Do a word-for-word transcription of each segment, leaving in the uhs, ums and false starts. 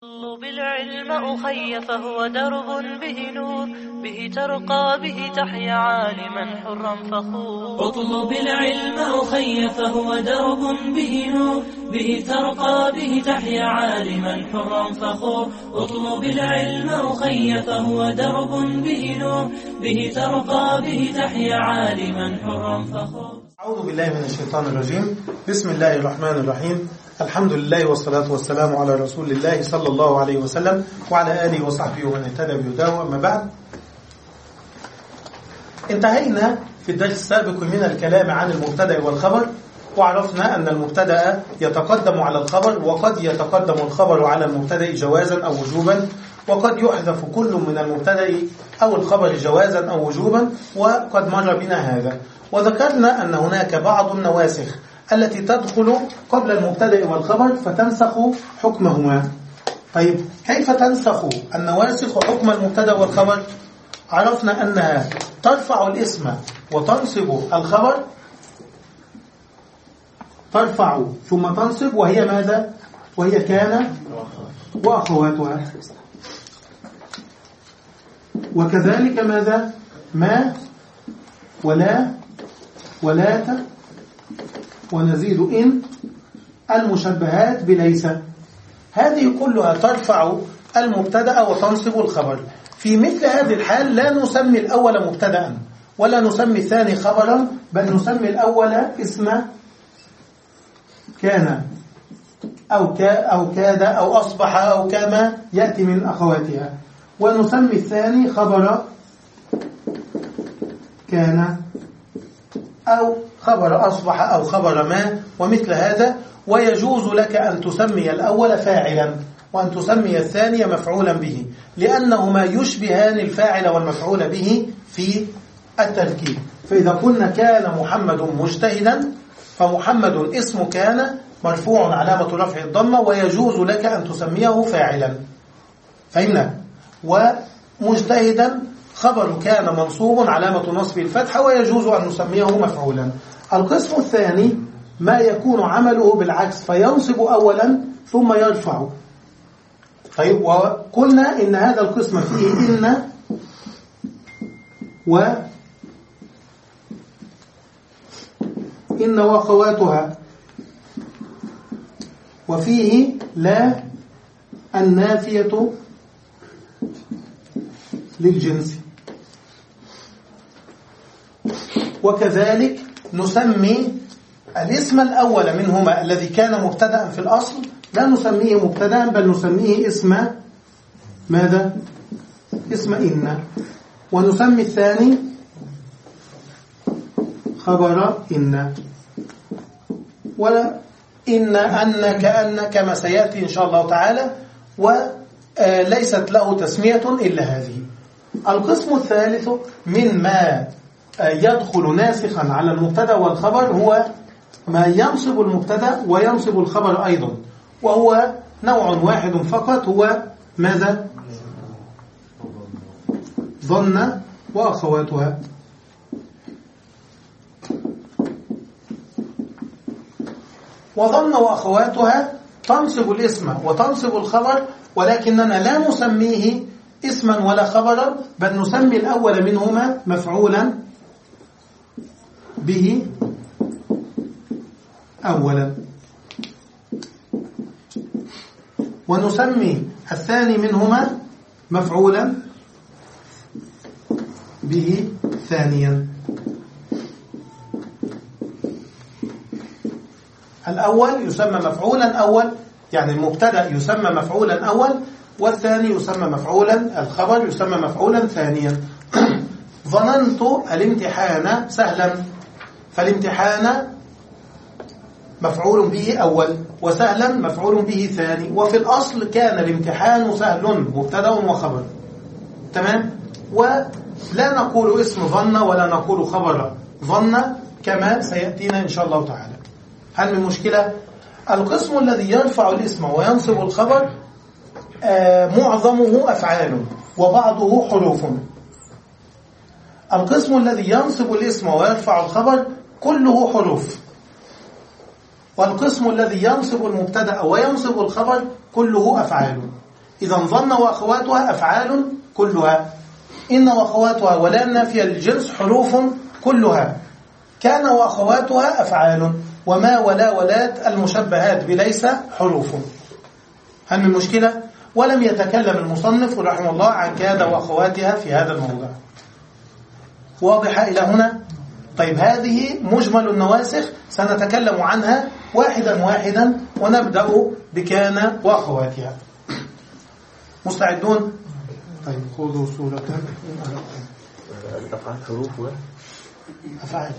اطلب العلم أخي فهو درب به نور، به ترقى به تحيا عالما حرا فخور. اطلب العلم أخي فهو درب به نور، به ترقى به تحيا عالما حرا فخور. اطلب العلم أخي فهو درب به نور، به ترقى به تحيا عالما حرا فخور. أعوذ بالله من الشيطان الرجيم. بسم الله الرحمن الرحيم. الحمد لله والصلاة والسلام على رسول الله صلى الله عليه وسلم وعلى آله وصحبه ومن اهتدى بهداه. أما بعد، انتهينا في الدرس السابق من الكلام عن المبتدأ والخبر، وعرفنا أن المبتدأ يتقدم على الخبر، وقد يتقدم الخبر على المبتدأ جوازا أو وجوبا، وقد يحذف كل من المبتدأ أو الخبر جوازا أو وجوبا، وقد مر بنا هذا. وذكرنا أن هناك بعض النواسخ التي تدخل قبل المبتدأ والخبر فتنسخ حكمهما. طيب، كيف تنسخ النواسخ حكم المبتدأ والخبر؟ عرفنا أنها ترفع الاسم وتنصب الخبر، ترفع ثم تنصب، وهي ماذا؟ وهي كان وأخواتها. وكذلك ماذا؟ ما ولا ولات، ونزيد إن، المشبهات بليس. هذه كلها ترفع المبتدأ وتنصب الخبر. في مثل هذه الحال لا نسمي الأول مبتدأ ولا نسمي الثاني خبرا، بل نسمي الأول اسم كان أو كا أو كاد أو أصبح أو كما يأتي من أخواتها، ونسمي الثاني خبر كان أو خبر أصبح أو خبر ما ومثل هذا. ويجوز لك أن تسمي الأول فاعلا وأن تسمي الثاني مفعولا به، لأنهما يشبهان الفاعل والمفعول به في التركيب. فإذا قلنا كان محمد مجتهدا، فمحمد اسم كان مرفوع علامة رفع الضمة، ويجوز لك أن تسميه فاعلا. فهمنا؟ ومجتهدا خبر كان منصوب علامة نصب الفتحة، ويجوز أن نسميه مفعولا. القسم الثاني ما يكون عمله بالعكس، فينصب أولا ثم يرفع. طيب، وقلنا إن هذا القسم فيه إن و إن وأخواتها، وفيه لا النافية للجنس. وكذلك نسمي الاسم الأول منهما الذي كان مبتدأ في الأصل لا نسميه مبتدأ، بل نسميه اسم ماذا؟ اسم إن. ونسمي الثاني خبر إن. ولا إن، أن، كأن، كما سيأتي إن شاء الله تعالى، وليست له تسمية إلا هذه. القسم الثالث مما يدخل ناسخا على المبتدأ والخبر هو ما ينصب المبتدأ وينصب الخبر أيضا، وهو نوع واحد فقط، هو ماذا؟ ظن وأخواتها. وظن وأخواتها تنصب الاسم وتنصب الخبر، ولكننا لا نسميه اسما ولا خبرا، بل نسمي الأول منهما مفعولا به أولا، ونسمي الثاني منهما مفعولا به ثانيا. الأول يسمى مفعولا أول، يعني المبتدأ يسمى مفعولا أول، والثاني يسمى مفعولا، الخبر يسمى مفعولا ثانيا. ظننت الامتحان سهلا، فالامتحان مفعول به أول، وسهلا مفعول به ثاني. وفي الأصل كان الامتحان سهل مبتدأ وخبر، تمام؟ ولا نقول اسم ظن ولا نقول خبر ظن كما سيأتينا إن شاء الله تعالى. هل من مشكلة؟ القسم الذي يرفع الاسم وينصب الخبر آه معظمه أفعال وبعضه حروف. القسم الذي ينصب الاسم ويرفع الخبر كله حروف. والقسم الذي ينصب المبتدأ وينصب الخبر كله أفعال. إذا ظن وأخواتها أفعال كلها، إن وأخواتها ولا النافية للجنس حروف كلها، كان وأخواتها أفعال، وما ولا ولات المشبهات بليس حروف. هل من مشكلة؟ ولم يتكلم المصنف رحمه الله عن كاد وأخواتها في هذا الموضع. واضحة إلى هنا؟ طيب هذه مجمل النواسخ سنتكلم عنها واحدا واحدا، ونبدأ بكان وأخواتها. مستعدون؟ طيب خذوا سورة الأفعال حروف أفعال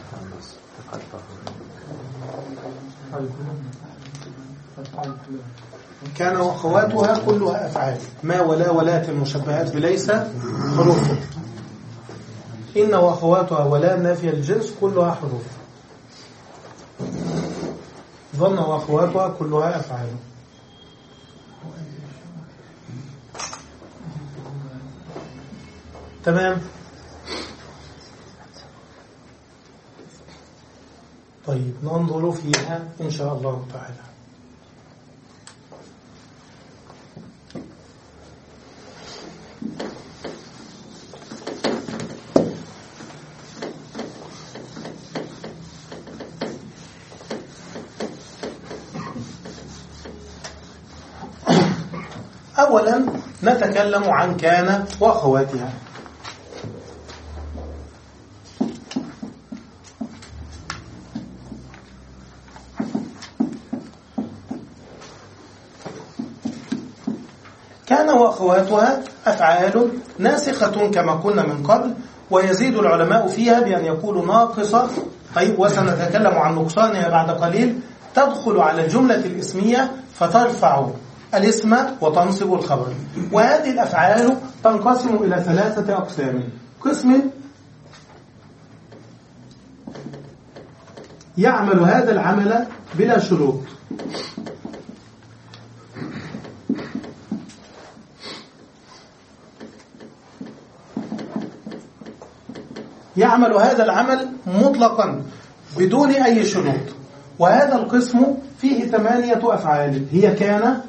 كان وأخواتها كلها أفعال، ما ولا ولات المشبهات بليس حروف، إن وأخواتها ولا نافية الجنس كلها حروف، ظن وأخواتها كلها أفعال. تمام. طيب ننظر فيها إن شاء الله تعالى. أولا نتكلم عن كان وأخواتها. كان وأخواتها أفعال ناسخة كما كنا من قبل، ويزيد العلماء فيها بأن يقولوا ناقصة. طيب وسنتكلم عن نقصانها بعد قليل. تدخل على الجملة الاسمية فترفع الاسم وتنصب الخبر. وهذه الأفعال تنقسم إلى ثلاثة أقسام. قسم يعمل هذا العمل بلا شروط، يعمل هذا العمل مطلقا بدون أي شروط. وهذا القسم فيه ثمانية أفعال، هي كان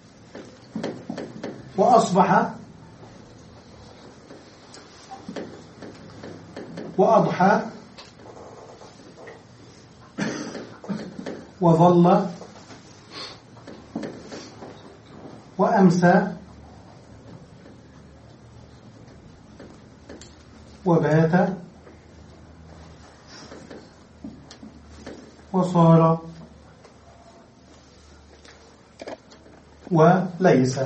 وأصبح وأضحى وظل وأمسى وبات وصار وليس.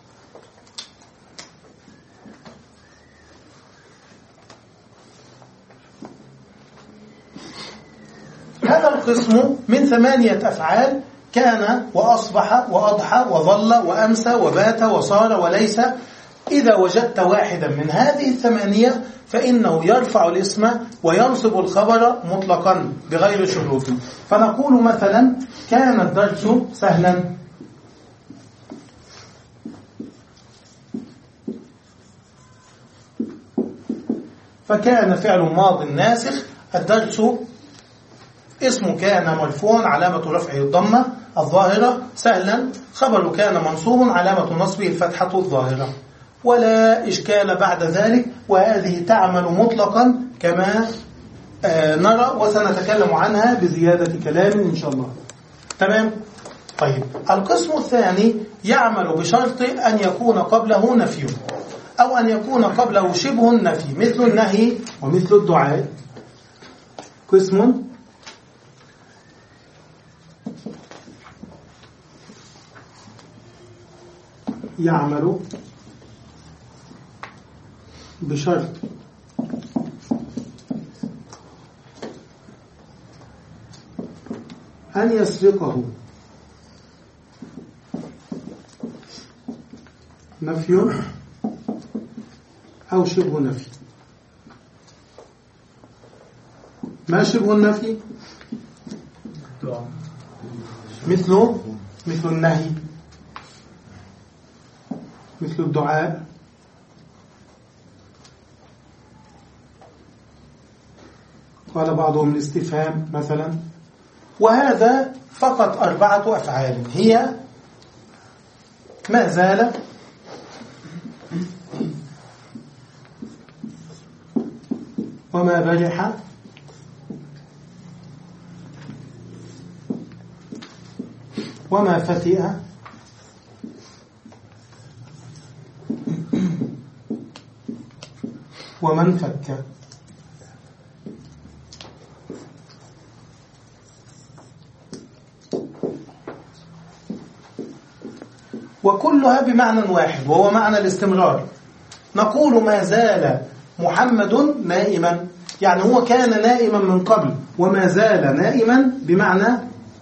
هذا القسم من ثمانية أفعال: كان وأصبح وأضحى وظل وأمسى وبات وصار وليس. إذا وجدت واحدا من هذه الثمانية فإنه يرفع الاسم وينصب الخبر مطلقا بغير شروط. فنقول مثلا: كان الدرس سهلا. فكان فعل ماض ناسخ، الدرس اسم كان مرفوع علامة رفعه الضمة الظاهرة، سهلا خبر كان منصوب علامة نصبه الفتحة الظاهرة، ولا إشكال بعد ذلك. وهذه تعمل مطلقا كما آه نرى، وسنتكلم عنها بزيادة كلام إن شاء الله. تمام؟ طيب القسم الثاني يعمل بشرط أن يكون قبله نفي، أو أن يكون قبله شبه النفي، مثل النهي ومثل الدعاء. قسم يعمل بشرط أن يسبقه نفي أو شبه نفي. ما شبه النفي؟ مثل مثل النهي، مثل الدعاء، قال بعضهم الاستفهام مثلا. وهذا فقط أربعة أفعال، هي ما زال وما برح وما فتئ ومن فك. وكلها بمعنى واحد وهو معنى الاستمرار. نقول ما زال محمد نائما، يعني هو كان نائما من قبل وما زال نائما بمعنى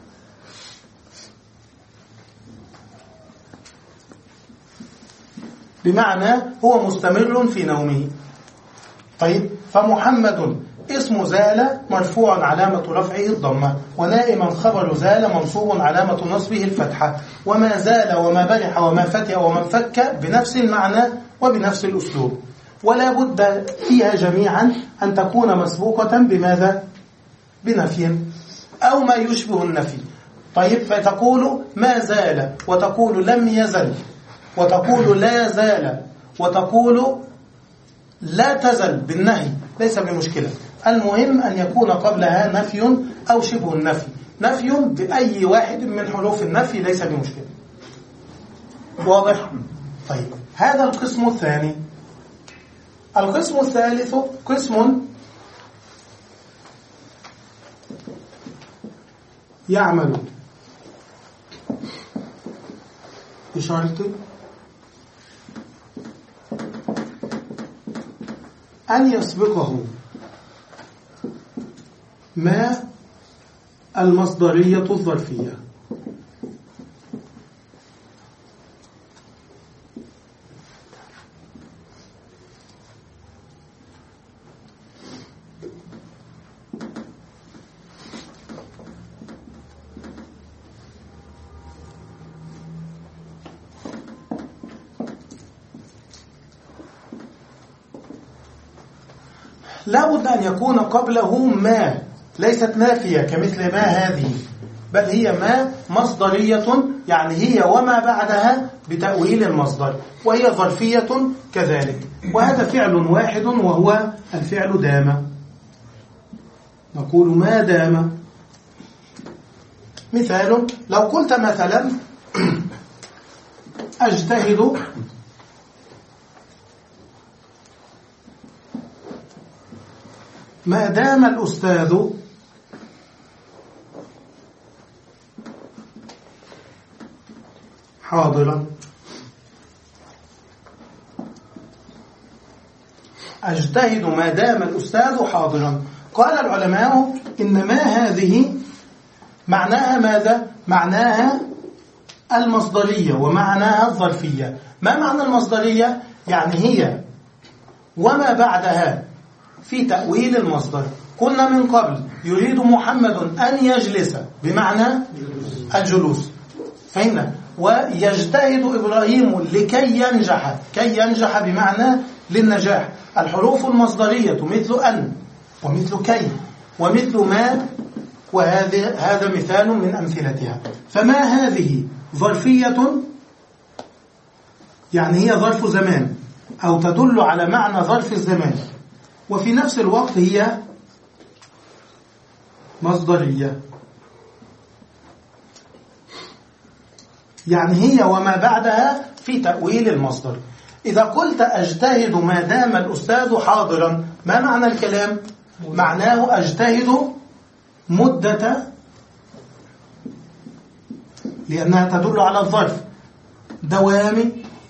بمعنى هو مستمر في نومه. طيب، فمحمد اسم زال مرفوع علامة رفعه الضمة، ونائما خبر زال منصوب علامة نصبه الفتحة، وما زال وما برح وما فتئ وما فك بنفس المعنى وبنفس الأسلوب، ولا بد فيها جميعا أن تكون مسبوقة بماذا؟ بنفي أو ما يشبه النفي. طيب، فتقول ما زال وتقول لم يزل وتقول لا زال وتقول لا تزل بالنهي، ليس بمشكلة. المهم أن يكون قبلها نفي أو شبه النفي. نفي بأي واحد من حروف النفي ليس بمشكلة. واضح؟ طيب، هذا القسم الثاني. القسم الثالث قسم يعمل بشرط أن يسبقه ما المصدرية الظرفية. لا بد أن يكون قبله ما، ليست نافية كمثل ما هذه، بل هي ما مصدرية، يعني هي وما بعدها بتأويل المصدر، وهي ظرفية كذلك. وهذا فعل واحد وهو الفعل دام. نقول ما دام. مثال، لو قلت مثلا أجتهد ما دام الأستاذ حاضرا. أجتهد ما دام الأستاذ حاضرا. قال العلماء إن ما هذه معناها ماذا؟ معناها المصدرية ومعناها الظرفية. ما معنى المصدرية؟ يعني هي وما بعدها في تأويل المصدر. قلنا من قبل يريد محمد أن يجلس بمعنى الجلوس، فهمنا. ويجتهد إبراهيم لكي ينجح، كي ينجح بمعنى للنجاح. الحروف المصدرية مثل أن ومثل كي ومثل ما، وهذا هذا مثال من أمثلتها. فما هذه ظرفية، يعني هي ظرف زمان أو تدل على معنى ظرف الزمان، وفي نفس الوقت هي مصدرية، يعني هي وما بعدها في تأويل المصدر. إذا قلت أجتهد ما دام الأستاذ حاضرا، ما معنى الكلام؟ معناه أجتهد مدة، لأنها تدل على الظرف، دوام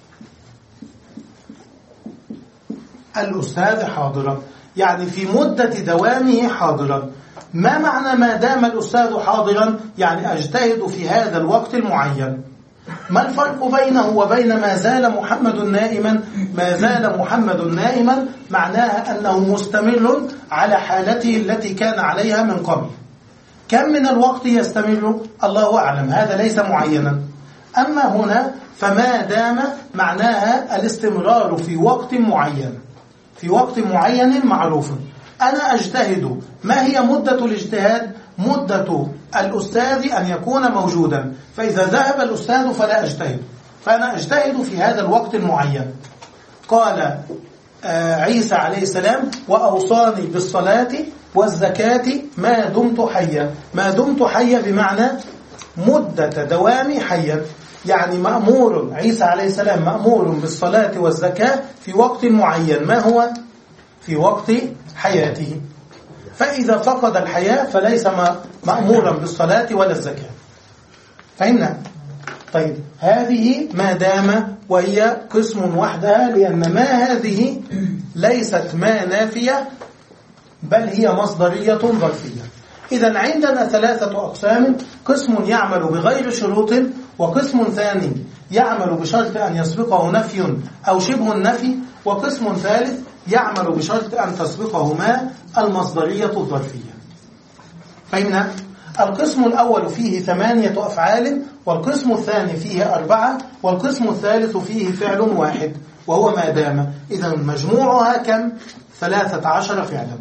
الأستاذ حاضرا، يعني في مدة دوامه حاضرا. ما معنى ما دام الأستاذ حاضرا؟ يعني أجتهد في هذا الوقت المعين. ما الفرق بينه وبين ما زال محمد نائما؟ ما زال محمد نائما معناها أنه مستمر على حالته التي كان عليها من قبل. كم من الوقت يستمر؟ الله أعلم، هذا ليس معينا. أما هنا فما دام معناها الاستمرار في وقت معين، في وقت معين معروف. أنا أجتهد، ما هي مدة الاجتهاد؟ مدة الأستاذ أن يكون موجودا، فإذا ذهب الأستاذ فلا أجتهد، فأنا أجتهد في هذا الوقت المعين. قال عيسى عليه السلام وأوصاني بالصلاة والزكاة ما دمت حيا. ما دمت حيا بمعنى مدة دوامي حيا، يعني مأمور عيسى عليه السلام مأمور بالصلاة والزكاة في وقت معين، ما هو؟ في وقت حياته. فإذا فقد الحياة فليس مأمورا بالصلاة ولا الزكاة. فهمنا؟ طيب هذه ما دام، وهي قسم وحدها، لأن ما هذه ليست ما نافية بل هي مصدرية ظرفية. إذن عندنا ثلاثة أقسام: قسم يعمل بغير شروط، وقسم ثاني يعمل بشرط أن يسبقه نفي أو شبه النفي، وقسم ثالث يعمل بشرط أن تسبقهما المصدرية الظرفية. فهمنا؟ القسم الأول فيه ثمانية أفعال، والقسم الثاني فيه أربعة، والقسم الثالث فيه فعل واحد وهو ما دام. إذن مجموعها كم؟ ثلاثة عشر فعلا.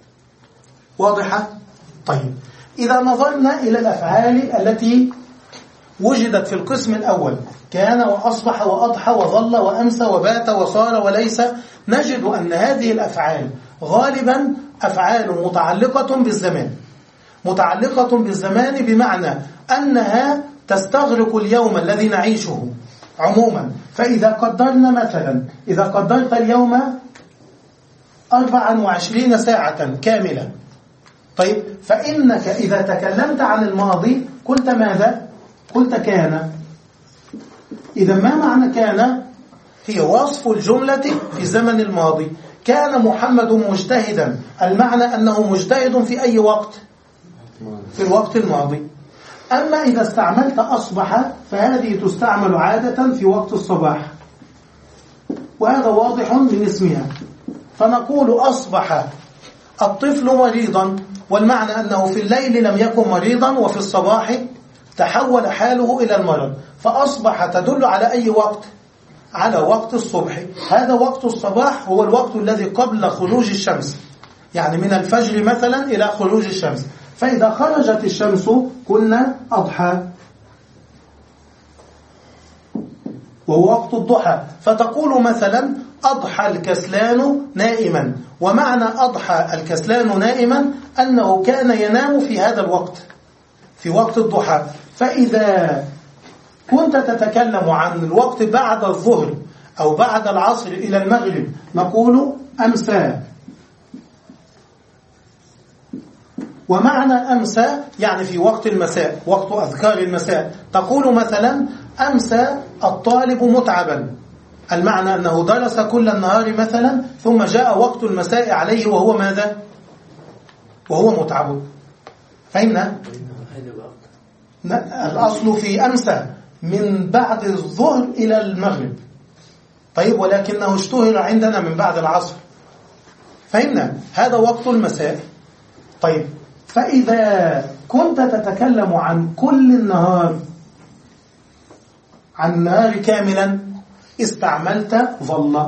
واضحة؟ طيب إذا نظرنا إلى الأفعال التي وجدت في القسم الأول، كان وأصبح وأضحى وظل وأمسى وبات وصار وليس، نجد أن هذه الأفعال غالبا أفعال متعلقة بالزمان. متعلقة بالزمان بمعنى أنها تستغرق اليوم الذي نعيشه عموما. فإذا قدرنا مثلا، إذا قدرت اليوم أربعا وعشرين ساعة كاملة، طيب فإنك إذا تكلمت عن الماضي قلت ماذا؟ قلت كان. إذا ما معنى كان؟ هي وصف الجملة في زمن الماضي. كان محمد مجتهدا، المعنى أنه مجتهد في أي وقت؟ في الوقت الماضي. أما إذا استعملت أصبح فهذه تستعمل عادة في وقت الصباح، وهذا واضح من اسمها. فنقول أصبح الطفل مريضا، والمعنى أنه في الليل لم يكن مريضا وفي الصباح تحول حاله إلى المرض. فأصبح تدل على أي وقت؟ على وقت الصبح. هذا وقت الصباح هو الوقت الذي قبل خروج الشمس، يعني من الفجر مثلا إلى خروج الشمس. فإذا خرجت الشمس قلنا أضحى، وهو وقت الضحى. فتقول مثلا أضحى الكسلان نائما، ومعنى أضحى الكسلان نائما أنه كان ينام في هذا الوقت، في وقت الضحى. فإذا كنت تتكلم عن الوقت بعد الظهر أو بعد العصر إلى المغرب نقول أمسى. ومعنى أمسى يعني في وقت المساء، وقت أذكار المساء. تقول مثلا أمسى الطالب متعبا، المعنى أنه درس كل النهار مثلا ثم جاء وقت المساء عليه وهو ماذا؟ وهو متعب. فهمنا؟ الأصل في أمسى من بعد الظهر إلى المغرب، طيب ولكنه اشتهر عندنا من بعد العصر. فهمنا؟ هذا وقت المساء. طيب فإذا كنت تتكلم عن كل النهار، عن النهار كاملا، استعملت ظل.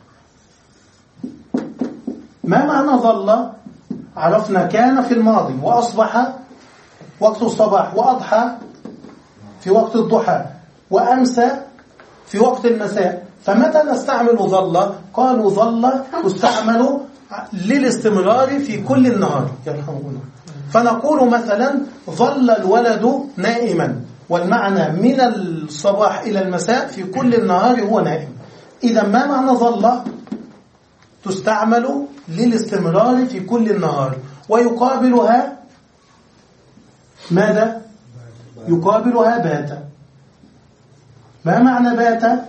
ما معنى ظل؟ عرفنا كان في الماضي، وأصبح وقت الصباح، وأضحى في وقت الضحى، وأمسى في وقت المساء. فمتى نستعمل ظل؟ قالوا ظل تستعمل للاستمرار في كل النهار. يرحمكم. فنقول مثلا ظل الولد نائما، والمعنى من الصباح إلى المساء في كل النهار هو نائم. إذا ما معنى ظل؟ تستعمل للاستمرار في كل النهار. ويقابلها ماذا؟ يقابلها بات. ما معنى بات؟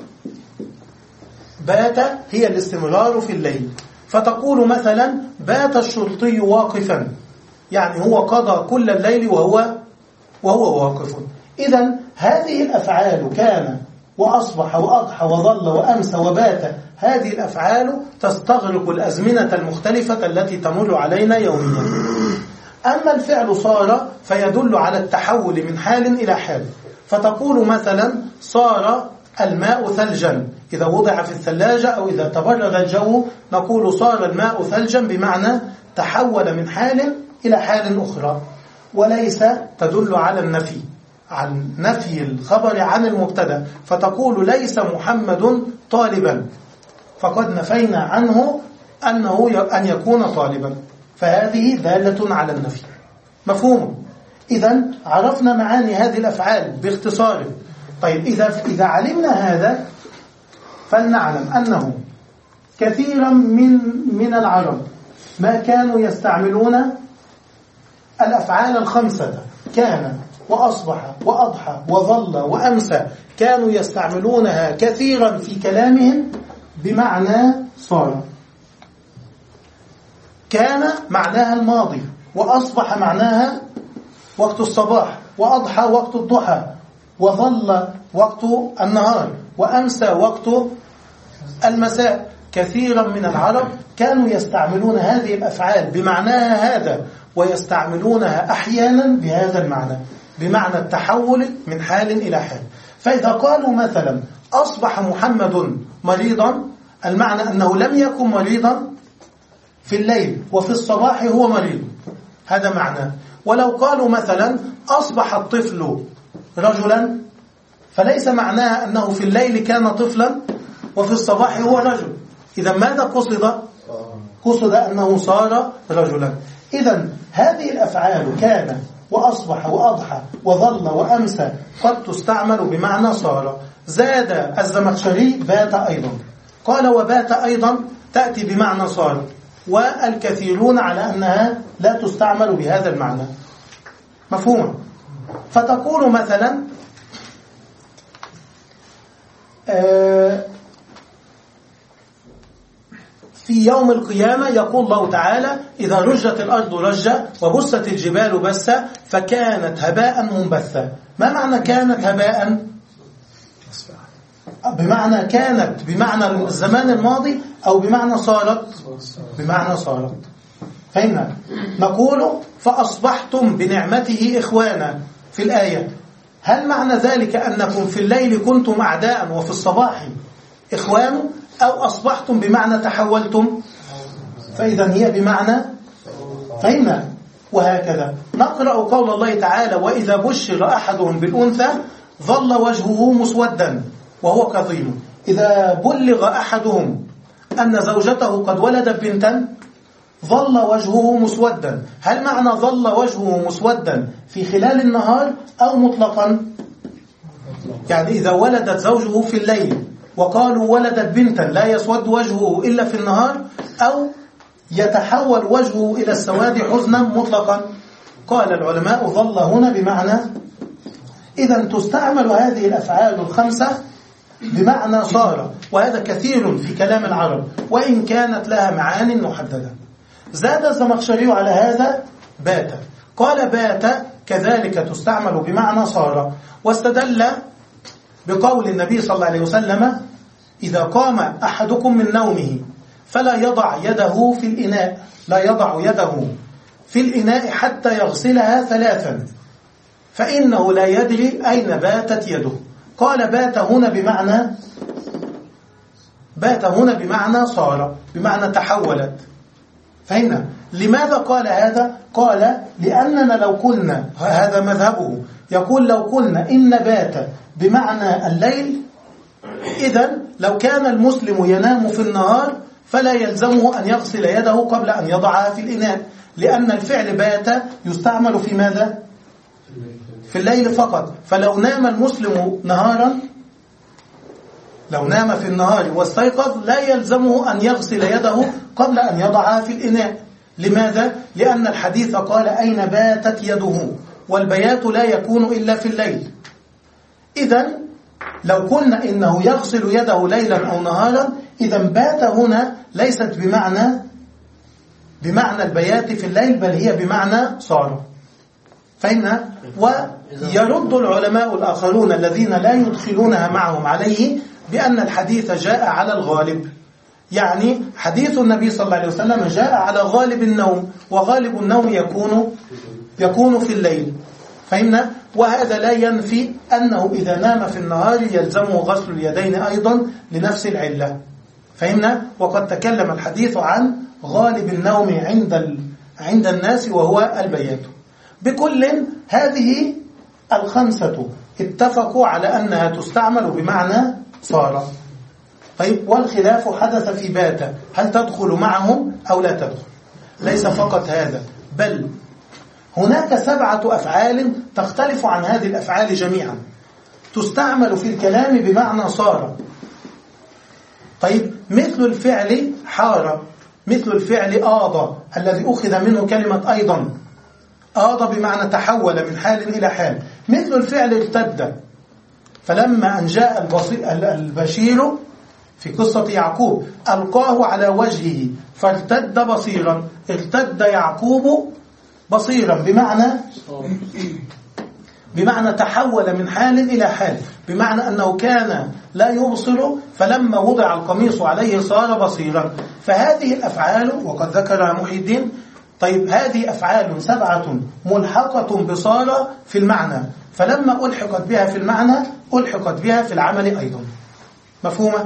بات هي الاستمرار في الليل. فتقول مثلا بات الشرطي واقفا، يعني هو قضى كل الليل وهو وهو واقف. إذن هذه الأفعال كان وأصبح وأضحى وظل وأمسى وبات، هذه الأفعال تستغرق الأزمنة المختلفة التي تمر علينا يوميا. أما الفعل صار فيدل على التحول من حال إلى حال. فتقول مثلا صار الماء ثلجا، إذا وضع في الثلاجة أو إذا تبرد الجو نقول صار الماء ثلجا، بمعنى تحول من حال إلى حال أخرى، وليس تدل على النفي، عن نفي الخبر عن المبتدأ. فتقول ليس محمد طالبا، فقد نفينا عنه أنه أن يكون طالبا، فهذه دالة على النفي. مفهوم؟ إذا عرفنا معاني هذه الأفعال باختصار. طيب إذا إذا علمنا هذا فلنعلم أنه كثيرا من من العرب ما كانوا يستعملون الأفعال الخمسة، كان وأصبح وأضحى وظل وأمسى، كانوا يستعملونها كثيرا في كلامهم بمعنى صار. كان معناها الماضي، وأصبح معناها وقت الصباح، وأضحى وقت الضحى، وظل وقت النهار، وأمسى وقت المساء. كثيرا من العرب كانوا يستعملون هذه الأفعال بمعناها هذا، ويستعملونها أحيانا بهذا المعنى، بمعنى التحول من حال إلى حال. فإذا قالوا مثلا أصبح محمد مريضا، المعنى أنه لم يكن مريضا في الليل وفي الصباح هو مريض، هذا معنى. ولو قالوا مثلا أصبح الطفل رجلا، فليس معناها أنه في الليل كان طفلا وفي الصباح هو رجل. إذا ماذا قصد؟ قصد أنه صار رجلا. إذا هذه الأفعال كان وأصبح وأضحى وظل وأمسى قد تستعمل بمعنى صار. زاد الزمخشري بات أيضا، قال وبات أيضا تأتي بمعنى صار، والكثيرون على أنها لا تستعمل بهذا المعنى. مفهوم؟ فتقول مثلا آه في يوم القيامة يقول الله تعالى إذا رجت الأرض رجة وبست الجبال بسة فكانت هباء منبثا. ما معنى كانت هباء؟ بمعنى كانت بمعنى الزمان الماضي أو بمعنى صارت؟ بمعنى صارت. فهمنا؟ نقول فأصبحتم بنعمته إخوانا في الآية. هل معنى ذلك أنكم في الليل كنتم أعداء وفي الصباح إخوان، أو أصبحتم بمعنى تحولتم؟ فإذا هي بمعنى فهمنا. وهكذا نقرأ قول الله تعالى وإذا بشر أحدهم بالأنثى ظل وجهه مسودا وهو كظيم. إذا بلغ أحدهم أن زوجته قد ولدت بنتا ظل وجهه مسودا. هل معنى ظل وجهه مسودا في خلال النهار أو مطلقا؟ يعني إذا ولدت زوجه في الليل وقالوا ولدت بنتا لا يسود وجهه إلا في النهار، أو يتحول وجهه إلى السواد حزنا مطلقا؟ قال العلماء ظل هنا بمعنى. إذا تستعمل هذه الأفعال الخمسة بمعنى صار، وهذا كثير في كلام العرب وإن كانت لها معان محددة. زاد الزمخشري على هذا بات، قال بات كذلك تستعمل بمعنى صار، واستدل بقول النبي صلى الله عليه وسلم إذا قام أحدكم من نومه فلا يضع يده في الإناء، لا يضع يده في الإناء حتى يغسلها ثلاثا فإنه لا يدري أين باتت يده. قال بات هنا بمعنى بات هنا بمعنى صار، بمعنى تحولت. فهمنا؟ لماذا قال هذا؟ قال لأننا لو قلنا، هذا مذهبه، يقول لو قلنا إن بات بمعنى الليل، إذن لو كان المسلم ينام في النهار فلا يلزمه أن يغسل يده قبل أن يضعها في الإناء، لأن الفعل بات يستعمل في ماذا؟ في الليل فقط. فلو نام المسلم نهارا، لو نام في النهار واستيقظ لا يلزمه أن يغسل يده قبل أن يضعها في الإناء. لماذا؟ لأن الحديث قال أين باتت يده، والبيات لا يكون إلا في الليل. إذن لو قلنا إنه يغسل يده ليلا أو نهارا، إذن بات هنا ليست بمعنى بمعنى البيات في الليل، بل هي بمعنى صار. فهمنا؟ ويرد العلماء الآخرون الذين لا يدخلونها معهم عليه بأن الحديث جاء على الغالب، يعني حديث النبي صلى الله عليه وسلم جاء على غالب النوم، وغالب النوم يكون يكون في الليل. فهمنا؟ وهذا لا ينفي أنه إذا نام في النهار يلزمه غسل اليدين أيضا لنفس العلة. فهمنا؟ وقد تكلم الحديث عن غالب النوم عند عند الناس وهو البيات. بكل هذه الخمسة اتفقوا على أنها تستعمل بمعنى صار. طيب والخلاف حدث في بات، هل تدخل معهم أو لا تدخل؟ ليس فقط هذا، بل هناك سبعة أفعال تختلف عن هذه الأفعال جميعا، تستعمل في الكلام بمعنى صار. طيب مثل الفعل حار، مثل الفعل آض الذي أخذ منه كلمة أيضا، آض بمعنى تحول من حال إلى حال. مثل الفعل ارتد، فلما أن جاء البشير في قصة يعقوب ألقاه على وجهه فارتد بصيرا، ارتد يعقوب بصيرا بمعنى بمعنى تحول من حال إلى حال، بمعنى أنه كان لا يبصر فلما وضع القميص عليه صار بصيرا. فهذه الأفعال وقد ذكرها محي الدين. طيب هذه أفعال سبعة ملحقة بصار في المعنى، فلما ألحقت بها في المعنى ألحقت بها في العمل أيضا. مفهومة؟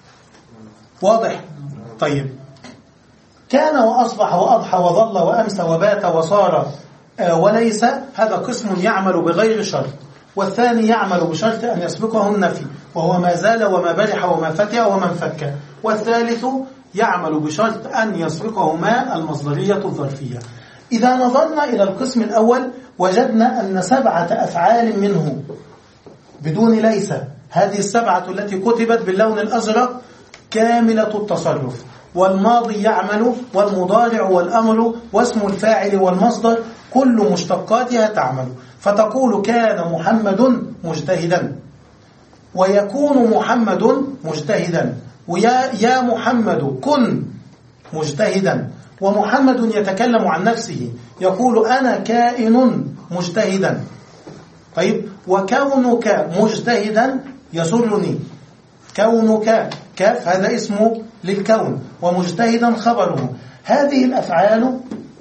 واضح؟ طيب كان وأصبح وأضحى وظل وأمسى وبات وصار وليس، هذا قسم يعمل بغير شرط، والثاني يعمل بشرط أن يسبقه النفي وهو ما زال وما برح وما فتح وما انفك، والثالث يعمل بشرط أن يسبقه ما المصدرية الظرفية. إذا نظرنا إلى القسم الأول وجدنا أن سبعة أفعال منه بدون ليس، هذه السبعة التي كتبت باللون الأزرق كاملة التصرف، والماضي يعمل والمضارع والأمر واسم الفاعل والمصدر كل مشتقاتها تعمل. فتقول كان محمد مجتهدا، ويكون محمد مجتهدا، ويا يا محمد كن مجتهدا. ومحمد يتكلم عن نفسه يقول أنا كائن مجتهدا. طيب وكونك مجتهدا يسرني، كونك كاف هذا اسمه للكون ومجتهدا خبره. هذه الأفعال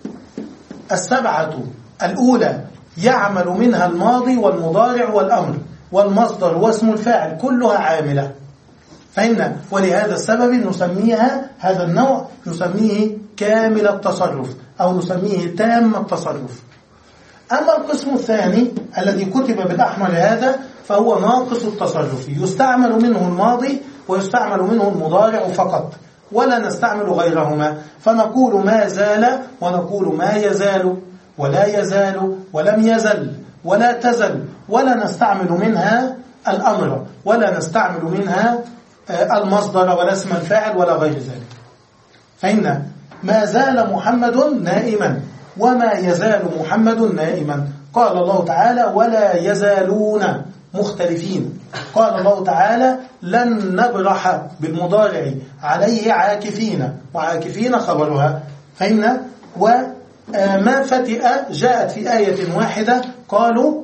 السبعة الأولى يعمل منها الماضي والمضارع والأمر والمصدر واسم الفاعل كلها عاملة، فهمنا؟ ولهذا السبب نسميها هذا النوع نسميه كامل التصرف أو نسميه تام التصرف. أما القسم الثاني الذي كتب بالأحمر هذا فهو ناقص التصرف، يستعمل منه الماضي ويستعمل منه المضارع فقط ولا نستعمل غيرهما، فنقول ما زال ونقول ما يزال ولا يزال ولم يزل ولا تزل، ولا نستعمل منها الأمر ولا نستعمل منها المصدر ولا اسم الفاعل ولا غير ذلك. فإن ما زال محمد نائما وما يزال محمد نائما. قال الله تعالى ولا يزالون مختلفين. قال الله تعالى لن نبرح بالمضارع عليه عاكفين، وعاكفين خبرها. فإن وما فتئ جاءت في آية واحدة قالوا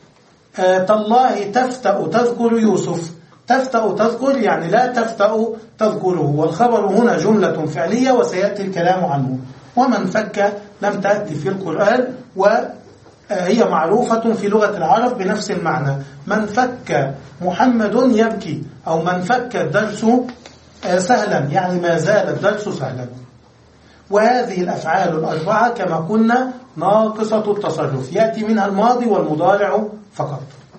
تالله تفتأ تذكر يوسف. تفتأ تذكر يعني لا تفتأ تذكره، والخبر هنا جملة فعلية وسيأتي الكلام عنه. ومن فك لم تأتي في القرآن وهي معروفة في لغة العرب بنفس المعنى. من فك محمد يبكي، أو من فك الدرس سهلا يعني ما زال الدرس سهلا. وهذه الأفعال الأربعة كما قلنا ناقصة التصرف، يأتي منها الماضي والمضارع فقط.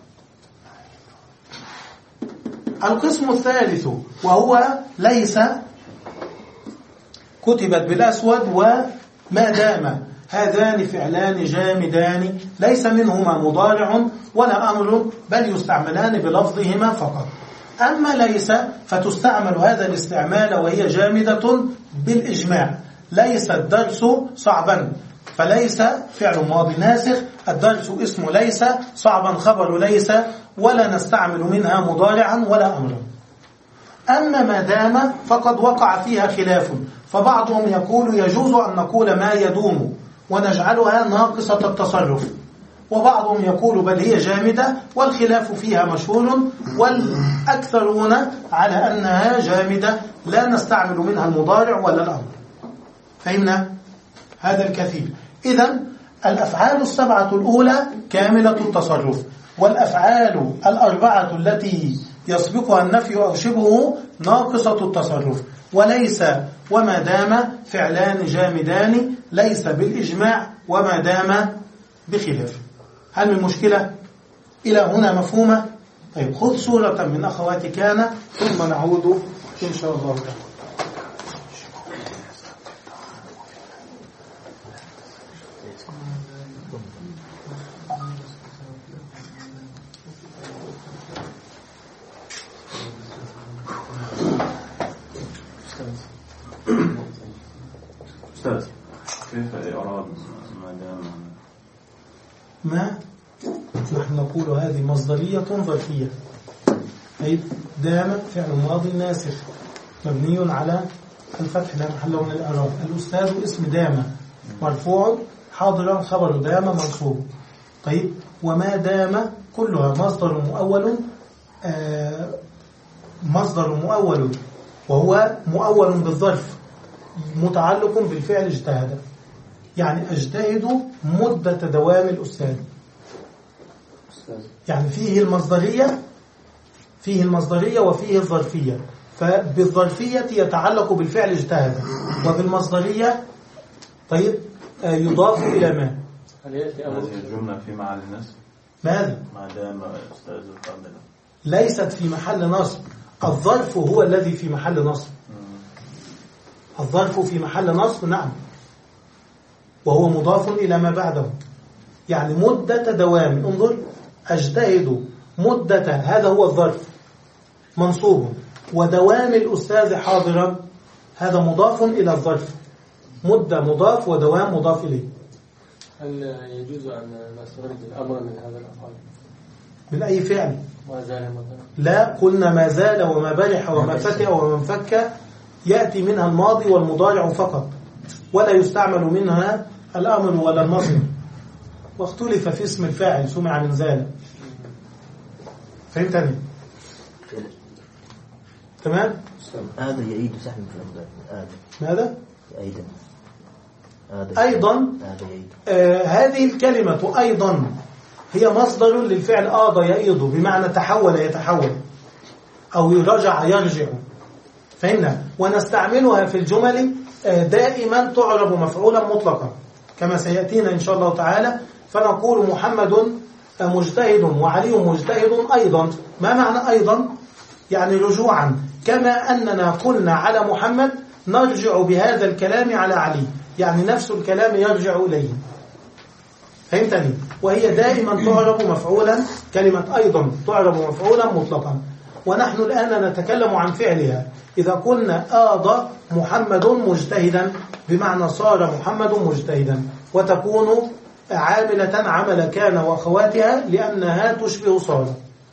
القسم الثالث وهو ليس، كتبت بالأسود وما دام، هذان فعلان جامدان ليس منهما مضارع ولا أمر بل يستعملان بلفظهما فقط. أما ليس فتستعمل هذا الاستعمال وهي جامدة بالإجماع. ليس الدرس صعبا، فليس فعل ماضي ناسخ، الدرس اسم ليس، صعبا خبر ليس، ولا نستعمل منها مضارعا ولا أمرا. أما ما دام فقد وقع فيها خلاف، فبعضهم يقول يجوز أن نقول ما يدوم ونجعلها ناقصة التصرف، وبعضهم يقول بل هي جامدة، والخلاف فيها مشهور، والأكثرون على أنها جامدة لا نستعمل منها المضارع ولا الأمر. فهمنا هذا الكثير. إذن الأفعال السبعة الأولى كاملة التصرف، والأفعال الأربعة التي يسبقها النفي أو شبهه ناقصة التصرف. وليس وما دام فعلان جامدان، ليس بالإجماع وما دام بخلاف. هل من مشكلة إلى هنا مفهومة؟ طيب خذ سورة من أخوات كان ثم نعود إن شاء الله تعالى. أستاذ كيف إعراب ما دام ما نحن نقول هذه مصدرية ظرفية. أي دام فعل ماضي ناسخ مبني على الفتح لا محل له من الإعراب. الأستاذ اسم دام مرفوع حاضرا خبر دام منصوب. طيب وما دام كلها مصدر مؤول آه مصدر مؤول وهو مؤول بالظرف متعلق بالفعل اجتهد. يعني اجتهد مدة دوام الأستاذ. يعني فيه المصدرية فيه المصدرية وفيه الظرفية. فبالظرفية يتعلق بالفعل اجتهد وبالمصدرية طيب يضاف إلى ما. هذه الجملة في محل نصب. ماذا؟ ما دام أستاذ قابلا. ليست في محل نصب. الظرف هو الذي في محل نصب. الظرف في محل نصب نعم، وهو مضاف إلى ما بعده. يعني مدة دوام. انظر أجتهد مدة، هذا هو الظرف منصوب، ودوام الأستاذ حاضرا هذا مضاف إلى الظرف. مدة مضاف ودوام مضاف إليه. هل يجوز أن نستخرج الأمر من هذا الأفعال؟ من أي فعل؟ ما زال مثلا. لا، قلنا ما زال وما برح وما فتئ وما انفك يأتي منها الماضي والمضارع فقط، ولا يستعمل منها الأمر ولا النصب. واختلف في اسم الفاعل سمع من زال. فهمتني؟ تمام؟ هذا يعيد سحب في الأمر. ماذا؟ أيضا أيضا آه هذه الكلمة أيضا هي مصدر للفعل آض يأيض، بمعنى تحول يتحول أو رجع يرجع. فهمنا؟ ونستعملها في الجمل آه دائما تعرب مفعولا مطلقا كما سيأتينا إن شاء الله تعالى. فنقول محمد مجتهد وعلي مجتهد أيضا. ما معنى أيضا؟ يعني رجوعا، كما أننا قلنا على محمد نرجع بهذا الكلام على علي، يعني نفس الكلام يرجع إليه. فهمتني؟ وهي دائما تعرب مفعولا، كلمة أيضا تعرب مفعولا مطلقا. ونحن الآن نتكلم عن فعلها. إذا قلنا آض محمد مجتهدا بمعنى صار محمد مجتهدا، وتكون عاملة عمل كان وأخواتها لأنها تشبه صار.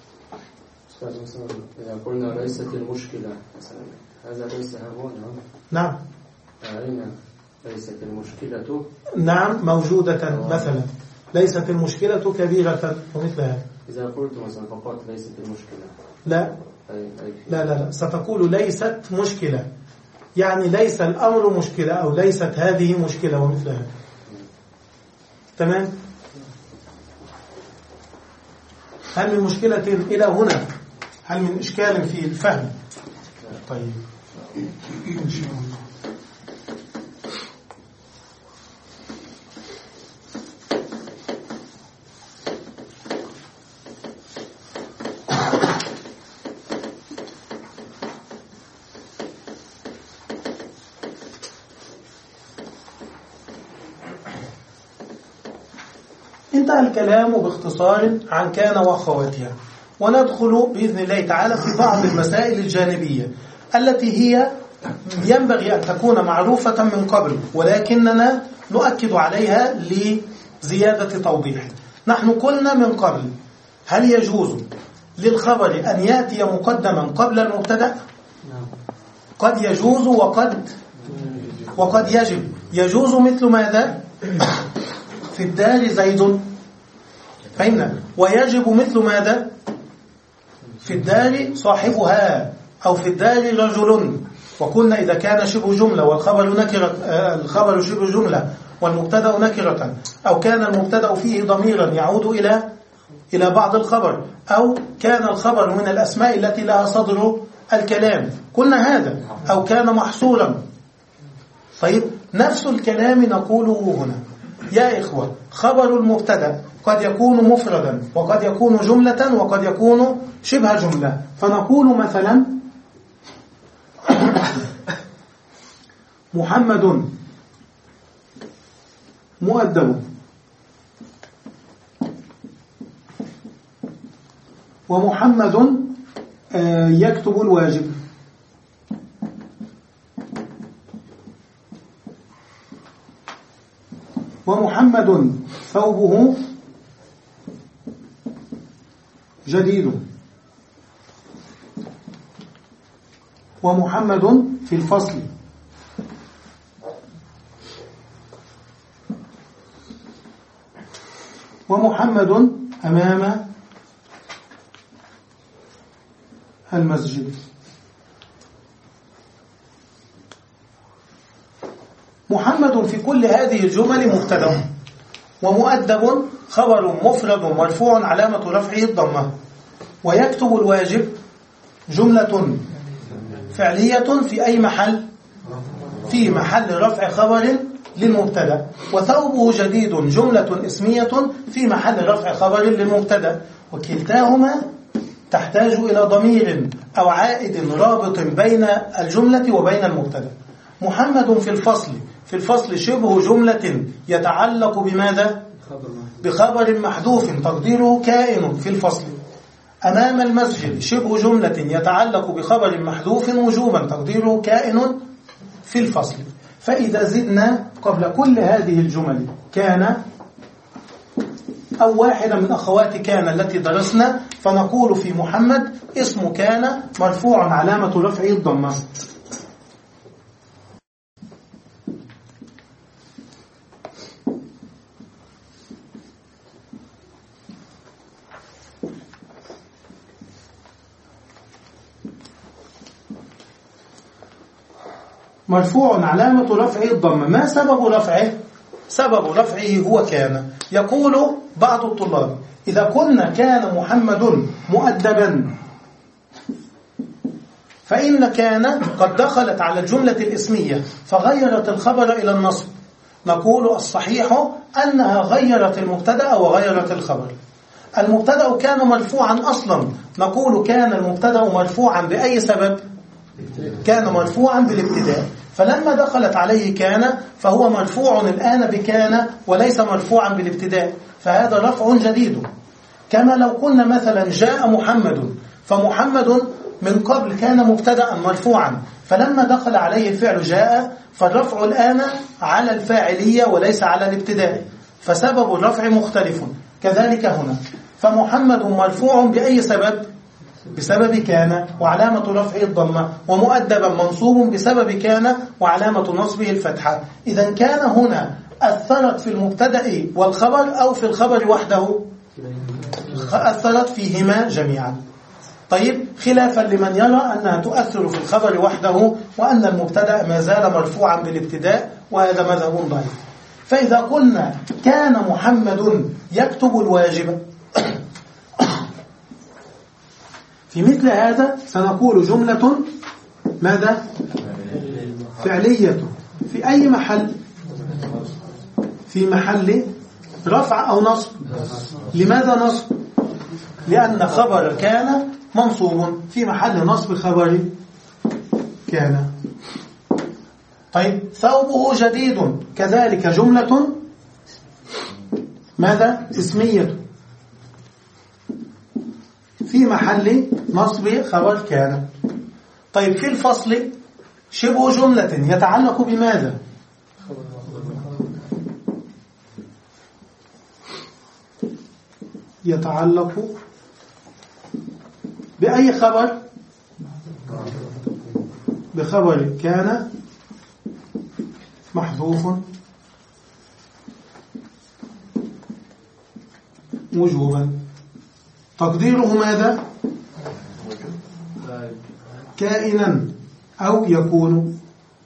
إذا قلنا ليست المشكلة مثلا، هذا ليس هنا. نعم. أين ليست المشكلة؟ نعم موجودة مثلا. ليست المشكلة كبيرة ومثل هذا. إذا قلت مثلا فقط ليست المشكلة. لا لا لا, لا. ستقول ليست مشكلة، يعني ليس الأمر مشكلة أو ليست هذه مشكلة ومثل هذا. تمام؟ هل من مشكلة إلى هنا؟ هل من إشكال في الفهم؟ طيب إن شاء الله. انتهى الكلام باختصار عن كان وأخواتها، وندخل بإذن الله تعالى في بعض المسائل الجانبية التي هي ينبغي أن تكون معروفة من قبل، ولكننا نؤكد عليها لزيادة توضيح. نحن قلنا من قبل هل يجوز للخبر أن يأتي مقدما قبل المبتدأ؟ قد يجوز وقد وقد يجب. يجوز مثل ماذا؟ في الدار زيد. فهمنا؟ ويجب مثل ماذا؟ في الدار صاحبها، أو في الدار رجل. وقلنا إذا كان شبه جملة والخبر نكرة، الخبر شبه جملة والمبتدأ نكرة، أو كان المبتدأ فيه ضميرا يعود إلى إلى بعض الخبر، أو كان الخبر من الأسماء التي لها صدر الكلام، قلنا هذا، أو كان محصورا. طيب نفس الكلام نقوله هنا يا إخوة. خبر المبتدأ قد يكون مفردا وقد يكون جملة وقد يكون شبه جملة. فنقول مثلا محمد مؤدب ومحمد يكتب الواجب. ومحمد ثوبه جديد. ومحمد في الفصل. ومحمد أمام المسجد. محمد في كل هذه الجمل مبتدأ، ومؤدب خبر مفرد مرفوع علامة رفعه الضمة. ويكتب الواجب جملة فعلية في أي محل؟ في محل رفع خبر للمبتدأ. وثوبه جديد جملة اسمية في محل رفع خبر للمبتدأ. وكلتاهما تحتاج إلى ضمير أو عائد رابط بين الجملة وبين المبتدأ. محمد في الفصل، في الفصل شبه جملة يتعلق بماذا؟ بخبر محذوف تقديره كائن في الفصل. أمام المسجد شبه جملة يتعلق بخبر محذوف وجوبا تقديره كائن في الفصل. فإذا زدنا قبل كل هذه الجمل كان أو واحدة من أخوات كان التي درسنا، فنقول في محمد اسم كان مرفوع علامة رفعه الضمة. مرفوع علامة رفعه الضمة. ما سبب رفعه؟ سبب رفعه هو كان. يقول بعض الطلاب إذا كنا كان محمد مؤدبا فإن كان قد دخلت على الجملة الاسمية فغيرت الخبر إلى النصب. نقول الصحيح أنها غيرت المبتدأ وغيرت الخبر. المبتدأ كان مرفوعا أصلا، نقول كان المبتدأ مرفوعا بأي سبب؟ كان مرفوعا بالابتداء. فلما دخلت عليه كان فهو مرفوع الآن بكان وليس مرفوعا بالابتداء، فهذا رفع جديد. كما لو قلنا مثلا جاء محمد، فمحمد من قبل كان مبتدأ مرفوعا، فلما دخل عليه الفعل جاء فالرفع الآن على الفاعلية وليس على الابتداء، فسبب الرفع مختلف. كذلك هنا فمحمد مرفوع بأي سبب؟ بسبب كان وعلامة رفعه الضمة. ومؤدبا منصوب بسبب كان وعلامة نصبه الفتحة. إذا كان هنا أثرت في المبتدأ والخبر أو في الخبر وحده؟ أثرت فيهما جميعا. طيب، خلافا لمن يرى أنها تؤثر في الخبر وحده وأن المبتدأ ما زال مرفوعا بالابتداء، وهذا مذهب ضعيف. فإذا قلنا كان محمد يكتب الواجب، في مثل هذا سنقول جملة ماذا؟ فعلية في أي محل؟ في محل رفع أو نصب. لماذا نصب؟ لأن خبر كان منصوب في محل نصب خبر كان. طيب، ثوبه جديد كذلك جملة ماذا؟ اسمية في محل نصب خبر كان. طيب، في الفصل شبه جملة يتعلق بماذا؟ يتعلق بأي خبر؟ بخبر كان محذوف وجوبا تقديره ماذا؟ كائنا أو يكون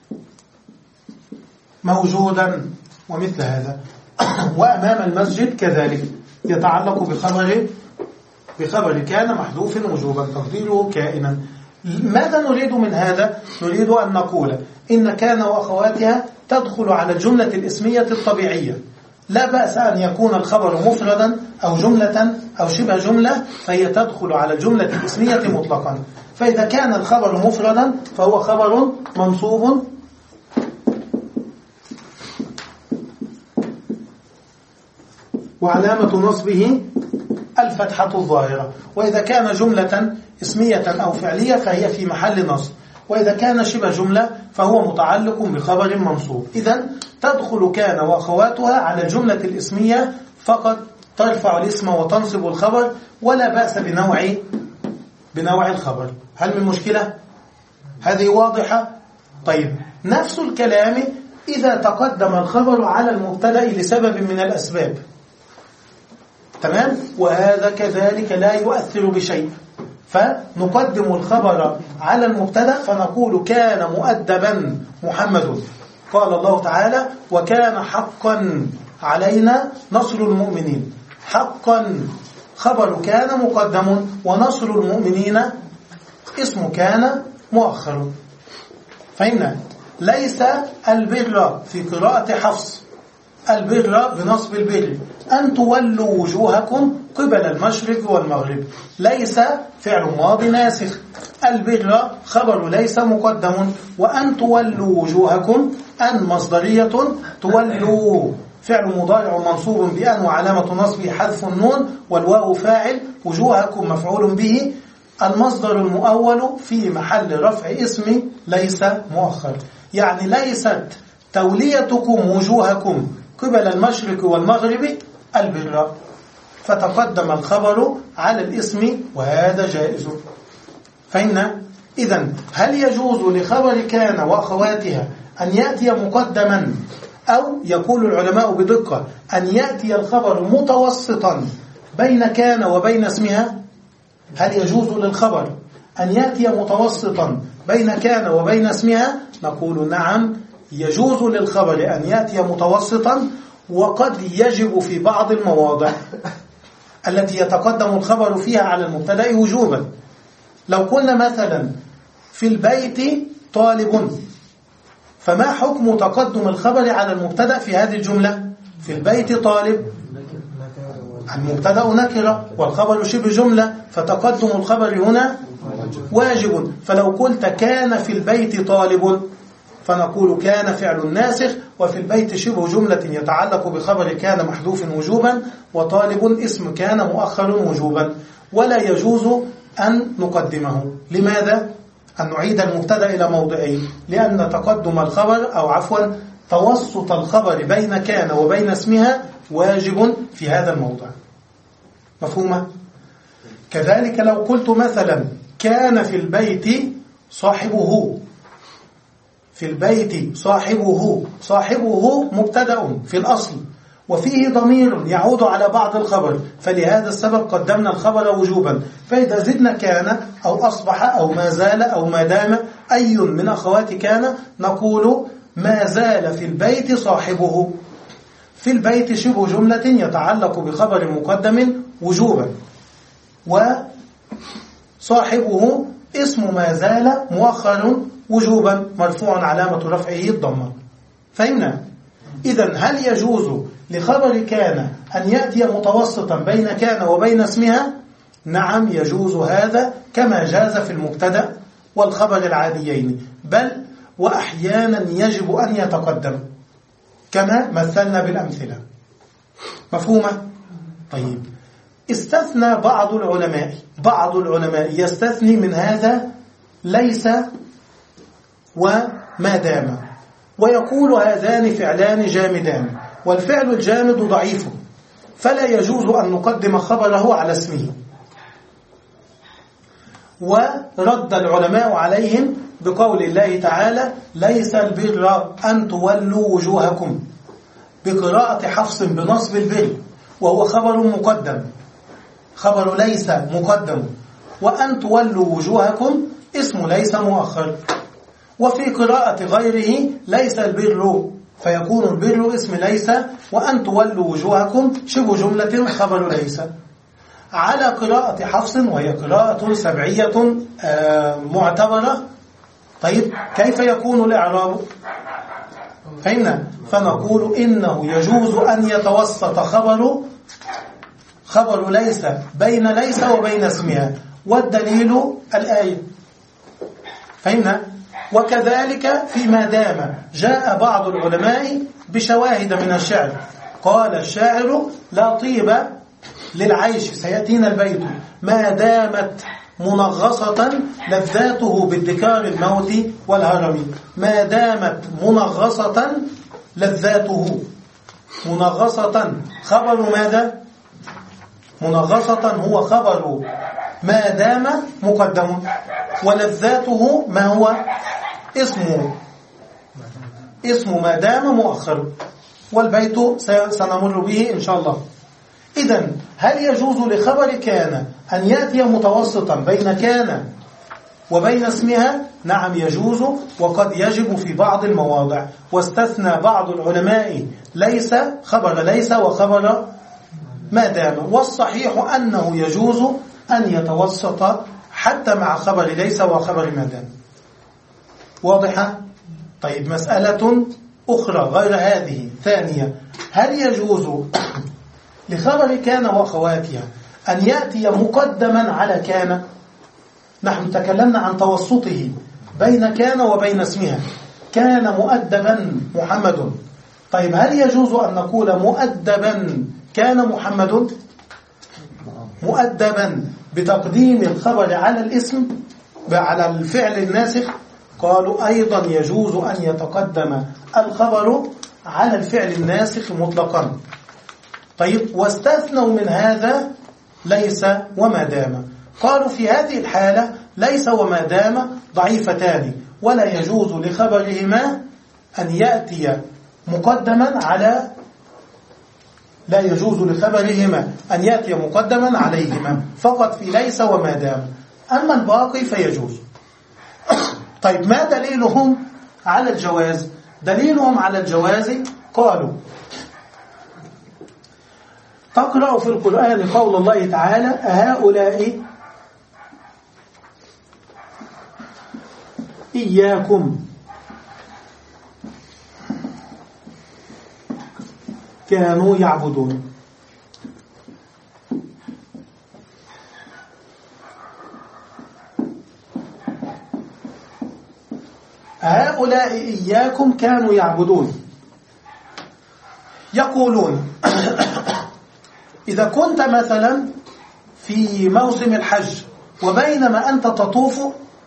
موجودا ومثل هذا. وأمام المسجد كذلك يتعلق بخبر بخبر كان محذوف وجوبا تقديره كائنا. ماذا نريد من هذا؟ نريد أن نقول إن كان وأخواتها تدخل على الجملة الاسمية الطبيعية، لا بأس أن يكون الخبر مفردا أو جملة أو شبه جملة، فهي تدخل على الجملة الاسمية مطلقا. فإذا كان الخبر مفردا فهو خبر منصوب وعلامة نصبه الفتحة الظاهرة، وإذا كان جملة اسمية أو فعلية فهي في محل نصب، وإذا كان شبه جملة فهو متعلق بخبر منصوب. إذن تدخل كان وأخواتها على الجملة الاسمية فقط، ترفع الاسم وتنصب الخبر، ولا بأس بنوع بنوع الخبر. هل من مشكلة؟ هذه واضحة؟ طيب، نفس الكلام إذا تقدم الخبر على المبتدأ لسبب من الأسباب، تمام؟ وهذا كذلك لا يؤثر بشيء، فنقدم الخبر على المبتدأ فنقول كان مؤدبا محمد. قال الله تعالى: وكان حقا علينا نصر المؤمنين. حقا خبر كان مقدم، ونصر المؤمنين اسم كان مؤخر. فهمنا؟ ليس البر في قراءة حفص البر بنصب البر أن تولوا وجوهكم قبل المشرق والمغرب، ليس فعل ماضي ناسخ. البر خبر ليس مقدم، وأن تولوا وجوهكم أن مصدرية، تولوا فعل مضارع منصوب بأن وعلامة نصبه حذف النون والواو فاعل، وجوهكم مفعول به، المصدر المؤول في محل رفع اسم ليس مؤخر. يعني ليست توليتكم وجوهكم قبل المشرق والمغرب البر، فتقدم الخبر على الاسم وهذا جائز. فهمنا؟ إذن هل يجوز لخبر كان وأخواتها أن يأتي مقدما، أو يقول العلماء بدقة أن يأتي الخبر متوسطا بين كان وبين اسمها؟ هل يجوز للخبر أن يأتي متوسطا بين كان وبين اسمها؟ نقول نعم، يجوز للخبر أن يأتي متوسطا، وقد يجب في بعض المواضع التي يتقدم الخبر فيها على المبتدأ وجوبا. لو قلنا مثلا في البيت طالب، فما حكم تقدم الخبر على المبتدأ في هذه الجملة؟ في البيت طالب، المبتدأ نكرة والخبر شبه جملة، فتقدم الخبر هنا واجب. فلو قلت كان في البيت طالب فنقول كان فعل ناسخ، وفي البيت شبه جملة يتعلق بخبر كان محذوف وجوبا، وطالب اسم كان مؤخر وجوبا، ولا يجوز أن نقدمه. لماذا؟ أن نعيد المبتدأ إلى موضعه، لأن تقدم الخبر أو عفوا توسط الخبر بين كان وبين اسمها واجب في هذا الموضع. مفهومة؟ كذلك لو قلت مثلا كان في البيت صاحبه، في البيت صاحبه، صاحبه مبتدأ في الأصل وفيه ضمير يعود على بعض الخبر، فلهذا السبب قدمنا الخبر وجوبا. فإذا زدنا كان أو أصبح أو ما زال أو ما دام أي من أخوات كان نقول ما زال في البيت صاحبه. في البيت شبه جملة يتعلق بخبر مقدم وجوبا، وصاحبه اسم ما زال مؤخر وجوبا مرفوع علامة رفعه الضمة. فهمنا؟ إذن هل يجوز لخبر كان أن يأتي متوسطا بين كان وبين اسمها؟ نعم يجوز هذا، كما جاز في المبتدأ والخبر العاديين، بل وأحيانا يجب أن يتقدم كما مثلنا بالأمثلة. مفهومة؟ طيب، استثنى بعض العلماء بعض العلماء يستثني من هذا ليس وما دام، ويقول هذان فعلان جامدان، والفعل الجامد ضعيف فلا يجوز أن نقدم خبره على اسمه. ورد العلماء عليهم بقول الله تعالى ليس البر أن تولوا وجوهكم، بقراءة حفص بنصب البر، وهو خبر مقدم، خبر ليس مقدم، وأن تولوا وجوهكم اسم ليس مؤخر. وفي قراءة غيره ليس البر، فيكون البر اسم ليس، وأن تولوا وجوهكم شبه جملة خبر ليس. على قراءة حفص وهي قراءة سبعية معتبرة. طيب، كيف يكون الإعراب؟ فهمنا؟ فنقول إنه يجوز أن يتوسط خبر خبر ليس بين ليس وبين اسمها، والدليل الآية. فهمنا؟ وكذلك فيما دام جاء بعض العلماء بشواهد من الشعر. قال الشاعر: لا طيب للعيش، سيأتينا البيت، ما دامت منغصة لذاته بادكار الموت والهرم. ما دامت منغصة لذاته، منغصة خبر ماذا؟ منغصة هو خبر ما دام مقدم، ولذاته ما هو؟ اسمه اسم ما دام مؤخر، والبيت سنمر به إن شاء الله. إذن هل يجوز لخبر كان أن يأتي متوسطا بين كان وبين اسمها؟ نعم يجوز، وقد يجب في بعض المواضع، واستثنى بعض العلماء ليس خبر ليس وخبر ما دام، والصحيح أنه يجوز أن يتوسط حتى مع خبر ليس وخبر ما دام. واضحة؟ طيب مسألة أخرى غير هذه ثانية: هل يجوز لخبر كان وأخواتها أن يأتي مقدما على كان؟ نحن تكلمنا عن توسطه بين كان وبين اسمها. كان مؤدبا محمد. طيب هل يجوز أن نقول مؤدبا كان محمد؟ مؤدبا بتقديم الخبر على الاسم على الفعل الناسخ؟ قالوا أيضا يجوز أن يتقدم الخبر على الفعل الناسخ مطلقا. طيب واستثنوا من هذا ليس وما دام. قالوا في هذه الحالة ليس وما دام ضعيفتان، ولا يجوز لخبرهما أن يأتي مقدما على لا يجوز لخبرهما أن يأتي مقدما عليهما، فقط في ليس وما دام، أما الباقي فيجوز. طيب ما دليلهم على الجواز؟ دليلهم على الجواز قالوا: تقرأ في القرآن قول الله تعالى: أهؤلاء إياكم كانوا يعبدون. هؤلاء إياكم كانوا يعبدون. يقولون إذا كنت مثلا في موسم الحج وبينما أنت تطوف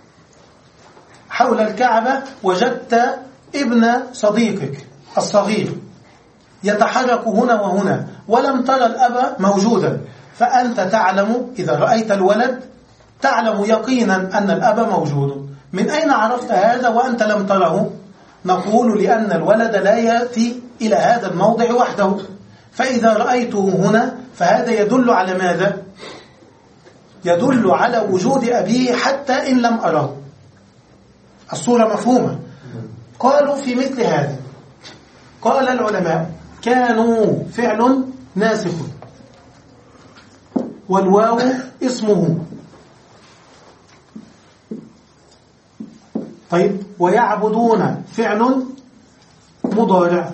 حول الكعبة وجدت ابن صديقك الصغير يتحرك هنا وهنا ولم ترى الأب موجودا، فأنت تعلم إذا رأيت الولد تعلم يقينا أن الأب موجود. من أين عرفت هذا وأنت لم تره؟ نقول لأن الولد لا يأتي إلى هذا الموضع وحده، فإذا رأيته هنا فهذا يدل على ماذا؟ يدل على وجود أبيه حتى إن لم أره. الصورة مفهومة؟ قالوا في مثل هذا قال العلماء: كانوا فعل ناسخ والواو اسمه. طيب ويعبدون فعل مضارع،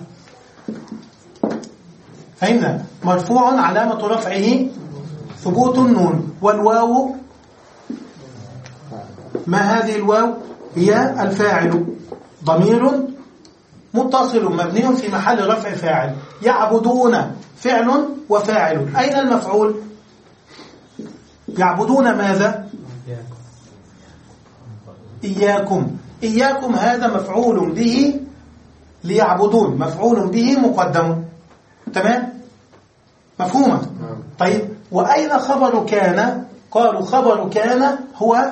فهمنا؟ مرفوع علامة رفعه ثبوت النون، والواو ما هذه الواو؟ هي الفاعل، ضمير متصل مبني في محل رفع فاعل. يعبدون فعل وفاعل، أين المفعول؟ يعبدون ماذا؟ إياكم. إياكم هذا مفعول به ليعبدون، مفعول به مقدم. تمام؟ مفهومة؟ طيب وأين خبر كان؟ قالوا خبر كان هو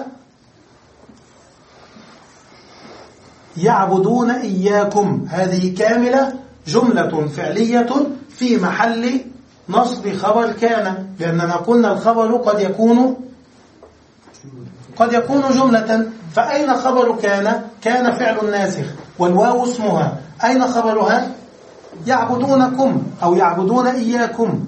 يعبدون إياكم، هذه كاملة جملة فعلية في محل نصب خبر كان، لأننا قلنا الخبر قد يكون قد يكون جملة. فأين خبر كان؟ كان فعل ناسخ والواو اسمها، أين خبرها؟ يعبدونكم أو يعبدون إياكم،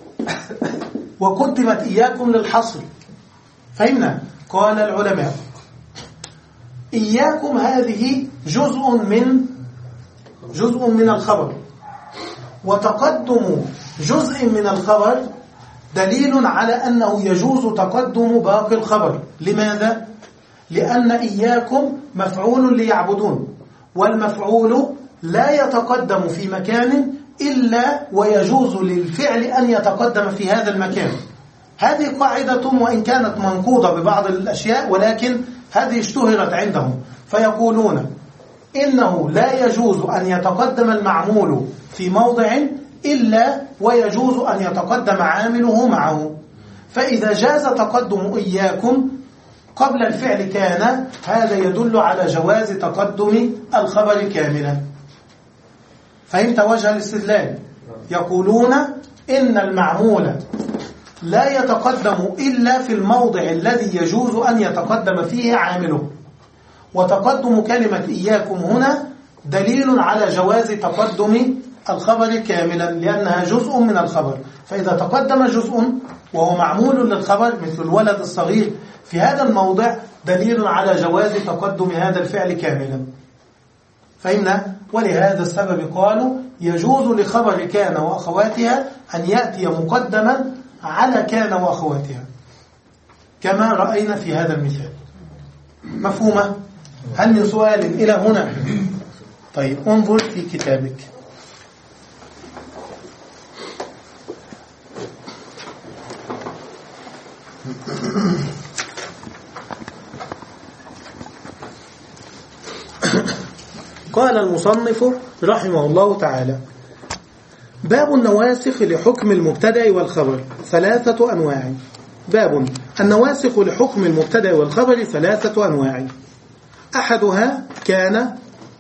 وقدمت إياكم للحصر. فهمنا؟ قال العلماء: إياكم هذه جزء من جزء من الخبر، وتقدم جزء من الخبر دليل على أنه يجوز تقدم باقي الخبر. لماذا؟ لأن إياكم مفعول ليعبدون، والمفعول لا يتقدم في مكان إلا ويجوز للفعل أن يتقدم في هذا المكان. هذه قاعدة وإن كانت منقوضة ببعض الأشياء، ولكن هذه اشتهرت عندهم، فيقولون إنه لا يجوز أن يتقدم المعمول في موضع إلا ويجوز أن يتقدم عامله معه. فإذا جاز تقدم إياكم قبل الفعل كان، هذا يدل على جواز تقدم الخبر كاملا. فهمت وجه الاستدلال؟ يقولون إن المعمول لا يتقدم إلا في الموضع الذي يجوز أن يتقدم فيه عامله، وتقدم كلمة إياكم هنا دليل على جواز تقدم الخبر كاملا، لأنها جزء من الخبر. فإذا تقدم جزء وهو معمول للخبر مثل الولد الصغير في هذا الموضع، دليل على جواز تقدم هذا الفعل كاملا. فهمنا؟ ولهذا السبب قالوا يجوز لخبر كان وأخواتها أن يأتي مقدما على كان وأخواتها، كما رأينا في هذا المثال. مفهومة؟ هل من سؤال إلى هنا؟ طيب انظر في كتابك. قال المصنف رحمه الله تعالى: باب النواسخ لحكم المبتدأ والخبر ثلاثة أنواع. باب النواسخ لحكم المبتدأ والخبر ثلاثة أنواع. أحدها كان،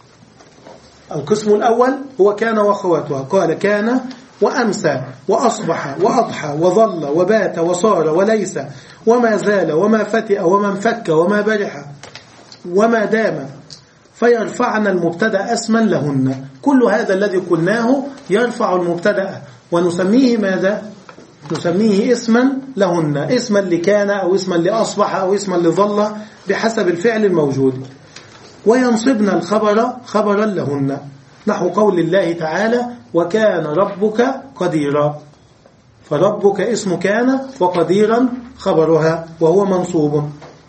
القسم الأول هو كان وأخواتها. قال كان وأمسى وأصبح وأضحى وظل وبات وصار وليس وما زال وما فتئ وما انفك وما برح وما دام، فيرفعن المبتدأ اسما لهن. كل هذا الذي قلناه يرفع المبتدأ ونسميه ماذا؟ نسميه اسما لهن، اسما لكان أو اسما لأصبح أو اسما لظل بحسب الفعل الموجود. وينصبن الخبر خبرا لهن، نحو قول الله تعالى: وكان ربك قديرا. فربك اسم كان وقديرا خبرها وهو منصوب.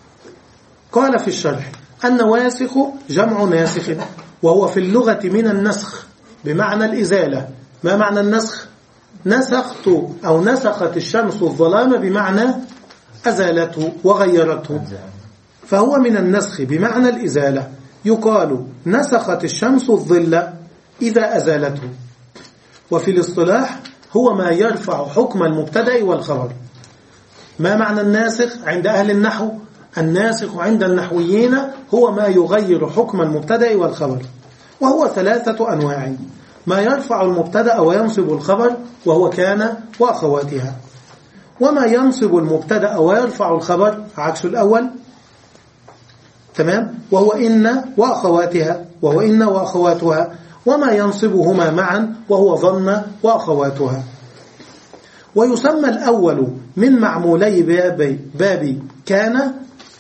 قال في الشرح: النواسخ جمع ناسخ، وهو في اللغة من النسخ بمعنى الإزالة. ما معنى النسخ؟ نسخت أو نسخت الشمس الظلام بمعنى أزالته وغيرته، فهو من النسخ بمعنى الإزالة. يقال نسخت الشمس الظل إذا أزالته. وفي الاصطلاح هو ما يرفع حكم المبتدأ والخبر. ما معنى الناسخ عند أهل النحو؟ الناسخ عند النحويين هو ما يغير حكم المبتدأ والخبر، وهو ثلاثة أنواع: ما يرفع المبتدأ وينصب الخبر وهو كان وأخواتها، وما ينصب المبتدأ ويرفع الخبر عكس الأول، تمام، وهو إن وأخواتها وهو إن وأخواتها، وما ينصبهما معا وهو ظن وأخواتها. ويسمى الأول من معمولي باب, باب كان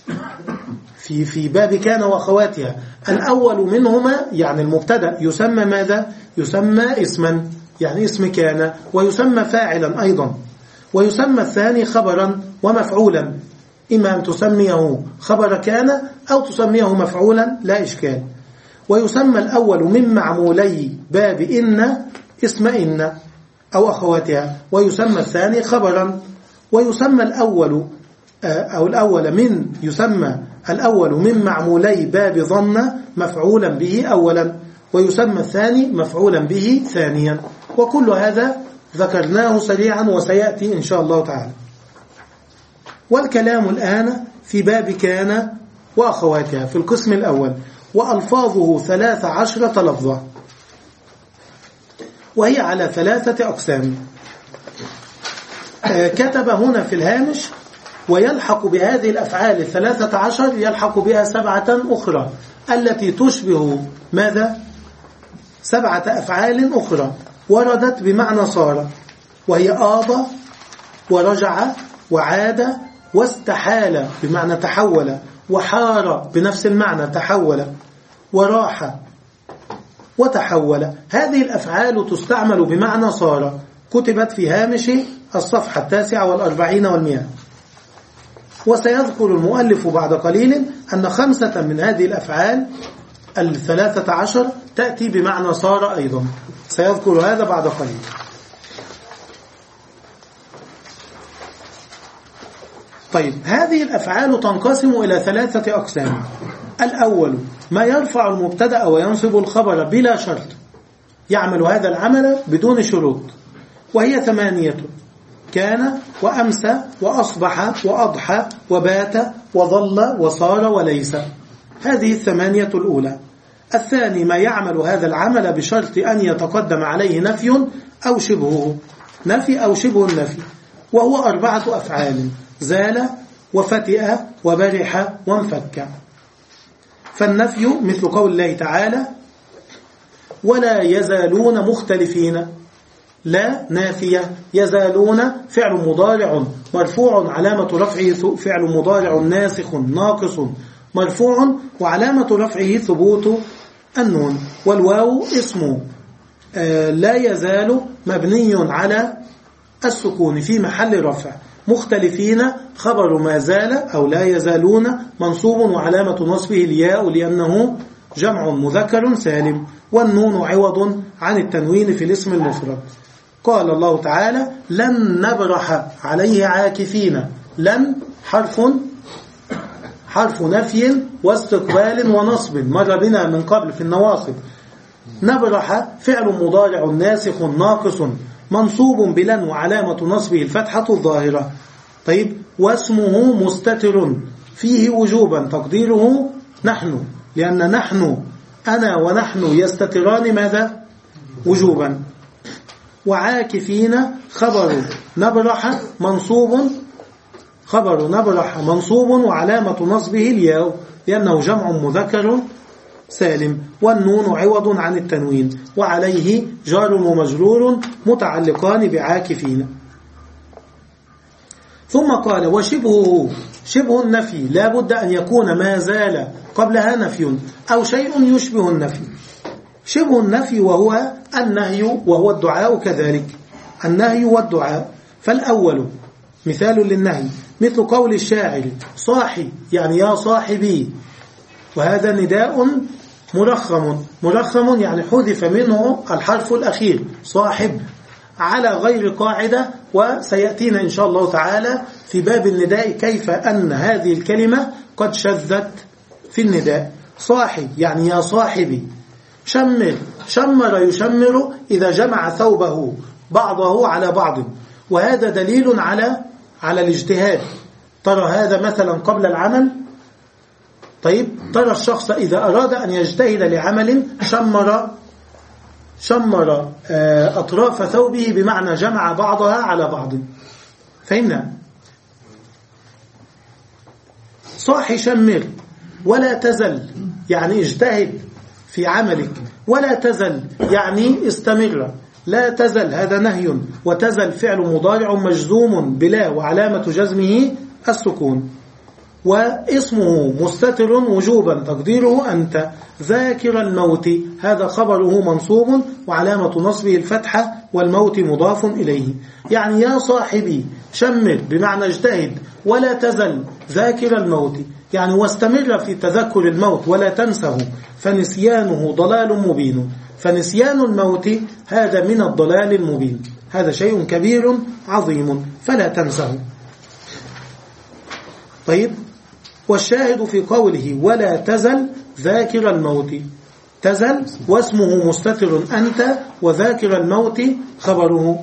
في في باب كان وأخواتها. الأول منهما يعني المبتدأ يسمى ماذا؟ يسمى اسما، يعني اسم كان، ويسمى فاعلا أيضا. ويسمى الثاني خبرا ومفعولا، إما أن تسميه خبر كان أو تسميه مفعولا لا إشكال. ويسمى الأول من معمولي باب إن اسم إن أو أخواتها، ويسمى الثاني خبرا. ويسمى الأول أو الأول من يسمى الأول من معمولي باب ظن مفعولا به أولا، ويسمى الثاني مفعولا به ثانيا. وكل هذا ذكرناه سريعا وسيأتي إن شاء الله تعالى. والكلام الآن في باب كان وأخواتها في القسم الأول، وألفاظه ثلاث عشرة لفظة، وهي على ثلاثة أقسام. كتب هنا في الهامش: ويلحق بهذه الأفعال الثلاثة عشر يلحق بها سبعة أخرى التي تشبه ماذا؟ سبعة أفعال أخرى وردت بمعنى صار، وهي آضى ورجع وعاد واستحال بمعنى تحول، وحار بنفس المعنى تحول، وراح وتحول. هذه الأفعال تستعمل بمعنى صار، كتبت في هامش الصفحة التاسعة والأربعين والمئة. وسيذكر المؤلف بعد قليل أن خمسة من هذه الأفعال الثلاثة عشر تأتي بمعنى صار أيضا، سيذكر هذا بعد قليل. طيب، هذه الأفعال تنقسم إلى ثلاثة أقسام. الأول ما يرفع المبتدأ وينصب الخبر بلا شرط، يعمل هذا العمل بدون شروط، وهي ثمانية: كان وأمسى وأصبح وأضحى وبات وظل وصار وليس. هذه الثمانية الأولى. الثاني ما يعمل هذا العمل بشرط أن يتقدم عليه نفي أو شبهه، نفي أو شبه النفي، وهو أربعة أفعال: زال وفتئ وبرح وانفك. فالنفي مثل قول الله تعالى: ولا يزالون مختلفين. لا نافية، يزالون فعل مضارع مرفوع علامة رفعه فعل مضارع ناسخ ناقص مرفوع وعلامة رفعه ثبوت النون، والواو اسمه آه لا يزال مبني على السكون في محل رفع. مختلفين خبر ما زال أو لا يزالون منصوب وعلامة نصبه الياء لأنه جمع مذكر سالم، والنون عوض عن التنوين في الاسم المفرد. قال الله تعالى: لن نبرح عليه عاكفين. لن حرف حرف نفي واستقبال ونصب، مر بنا من قبل في النواصب. نبرح فعل مضارع ناسخ ناقص منصوب بلن وعلامة نصبه الفتحة الظاهرة. طيب، واسمه مستتر فيه وجوبا تقديره نحن، لأن نحن أنا ونحن يستتران ماذا؟ وجوبا. وعاكفين خبر نبرح منصوب خبر نبرح منصوب وعلامة نصبه الياء لأنه جمع مذكر سالم، والنون عوض عن التنوين، وعليه جار ومجرور متعلقان بعاكفين. ثم قال: وشبهه شبه النفي لا بد أن يكون ما زال قبلها نفي أو شيء يشبه النفي. شبه النفي وهو النهي وهو الدعاء كذلك، النهي والدعاء. فالأول مثال للنهي مثل قول الشاعر: صاحي، يعني يا صاحبي، وهذا نداء مرخم، مرخم يعني حذف منه الحرف الأخير صاحب على غير قاعدة، وسيأتينا إن شاء الله تعالى في باب النداء كيف أن هذه الكلمة قد شذت في النداء. صاحي يعني يا صاحبي. شمر، شمر يشمر إذا جمع ثوبه بعضه على بعض، وهذا دليل على على الاجتهاد. ترى هذا مثلا قبل العمل. طيب، ترى الشخص إذا أراد أن يجتهد لعمل شمر شمر أطراف ثوبه بمعنى جمع بعضها على بعض. فهمنا؟ صاحي شمر. ولا تزل يعني اجتهد في عملك، ولا تزل يعني استمر. لا تزل هذا نهي، وتزل فعل مضارع مجزوم بلا وعلامة جزمه السكون، واسمه مستتر وجوبا تقديره أنت. ذاكر الموت هذا خبره منصوب وعلامة نصبه الفتحة والموت مضاف إليه. يعني يا صاحبي شمر بمعنى اجتهد، ولا تزل ذاكر الموت يعني واستمر في تذكر الموت ولا تنسه، فنسيانه ضلال مبين. فنسيان الموت هذا من الضلال المبين، هذا شيء كبير عظيم فلا تنسه. طيب، والشاهد في قوله ولا تزل ذاكر الموت، تزل واسمه مستتر أنت، وذاكر الموت خبره،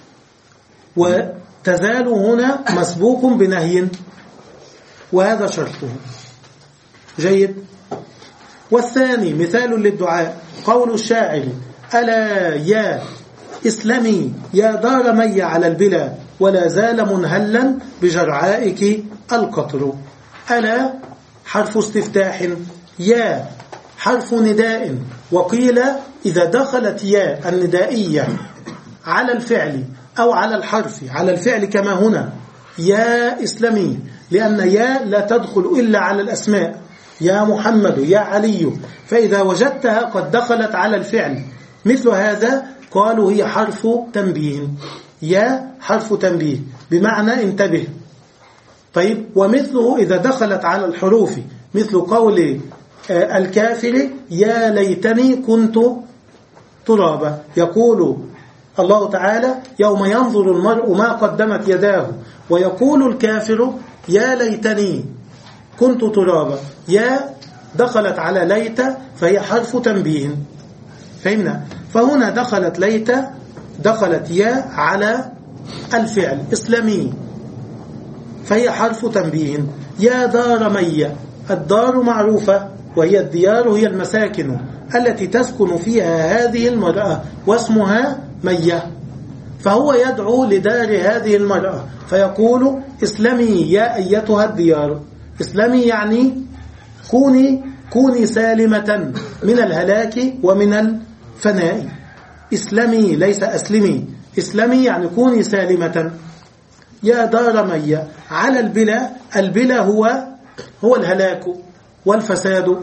وتزال هنا مسبوق بنهي، وهذا شرطه. جيد. والثاني مثال للدعاء قول الشاعر: ألا يا اسلمي يا دار مي على البلا، ولا زال منهلا بجرعائك القطر. ألا حرف استفتاح، يا حرف نداء. وقيل إذا دخلت يا الندائية على الفعل أو على الحرف، على الفعل كما هنا يا اسلمي، لأن يا لا تدخل إلا على الأسماء، يا محمد يا علي، فإذا وجدتها قد دخلت على الفعل مثل هذا قالوا هي حرف تنبيه. يا حرف تنبيه بمعنى انتبه. طيب ومثله إذا دخلت على الحروف مثل قول الكافر يا ليتني كنت ترابا. يقول الله تعالى يوم ينظر المرء ما قدمت يداه ويقول الكافر يا ليتني كنت ترابا. يا دخلت على ليت فهي حرف تنبيه. فهمنا؟ فهنا دخلت ليت دخلت يا على الفعل اسلمي فهي حرف تنبيه. يا دار مي، الدار معروفة وهي الديار، هي المساكن التي تسكن فيها هذه المرأة واسمها مية، فهو يدعو لدار هذه المرأة فيقول اسلمي يا أيتها الديار. اسلمي يعني كوني كوني سالمة من الهلاك ومن الفناء. اسلمي ليس أسلمي، اسلمي يعني كوني سالمة. يا دار مي على البلا، البلا هو هو الهلاك والفساد.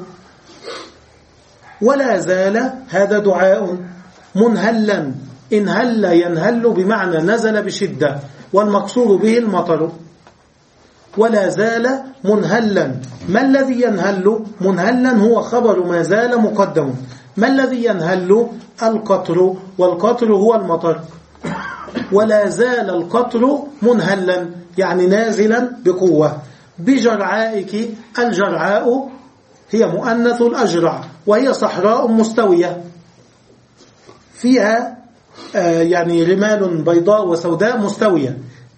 ولا زال هذا دعاء منهلا، انهل ينهل بمعنى نزل بشدة والمقصود به المطر. ولا زال منهلا، ما الذي ينهل؟ منهلا هو خبر ما زال مقدم. ما الذي ينهل؟ القطر، والقطر هو المطر. ولا زال القطر منهلا يعني نازلا بقوة. بجرعائك، الجرعاء هي مؤنث الأجرع وهي صحراء مستوية فيها آه يعني رمال بيضاء وسوداء مستوية.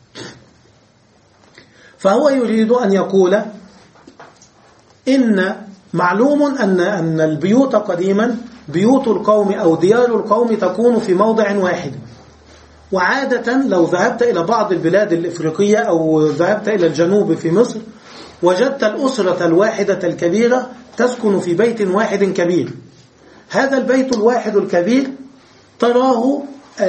فهو يريد أن يقول إن معلوم أن أن البيوت قديما بيوت القوم أو ديار القوم تكون في موضع واحد. وعادة لو ذهبت إلى بعض البلاد الإفريقية أو ذهبت إلى الجنوب في مصر وجدت الأسرة الواحدة الكبيرة تسكن في بيت واحد كبير. هذا البيت الواحد الكبير تراه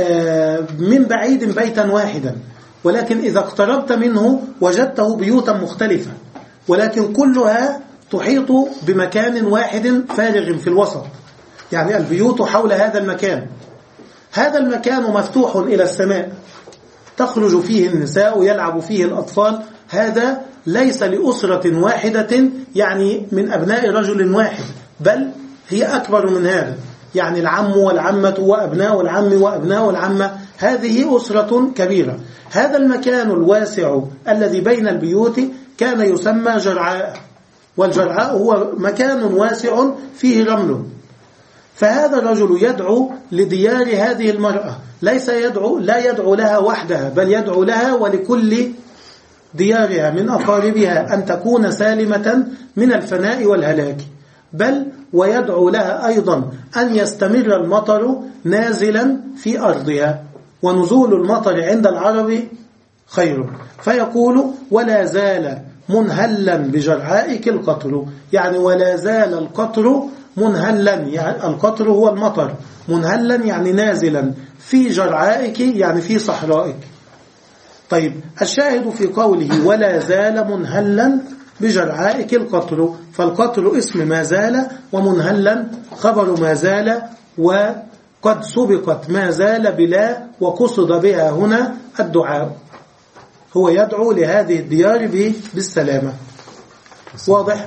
من بعيد بيتا واحدا، ولكن إذا اقتربت منه وجدته بيوتا مختلفة، ولكن كلها تحيط بمكان واحد فارغ في الوسط، يعني البيوت حول هذا المكان. هذا المكان مفتوح إلى السماء تخرج فيه النساء ويلعب فيه الأطفال. هذا ليس لأسرة واحدة يعني من أبناء رجل واحد، بل هي أكبر من هذا، يعني العم والعمة وأبناء العم وأبناء العمة، هذه أسرة كبيرة. هذا المكان الواسع الذي بين البيوت كان يسمى جرعاء، والجرعاء هو مكان واسع فيه رمل. فهذا الرجل يدعو لديار هذه المرأة، ليس يدعو لا يدعو لها وحدها، بل يدعو لها ولكل ديارها من أقاربها أن تكون سالمة من الفناء والهلاك، بل ويدعو لها أيضا أن يستمر المطر نازلا في أرضها، ونزول المطر عند العرب خير. فيقول ولا زال منهلا بجرعائك القطر، يعني ولا زال القطر منهلا، يعني القطر هو المطر، منهلا يعني نازلا في جرعائك يعني في صحرائك. طيب الشاهد في قوله ولا زال منهلا بجرعائك القطر، فالقطر اسم ما زال، ومنهلا خبر ما زال، وقد سبقت ما زال بلا، وقصد بها هنا الدعاء. هو يدعو لهذه الديار بالسلامة. واضح؟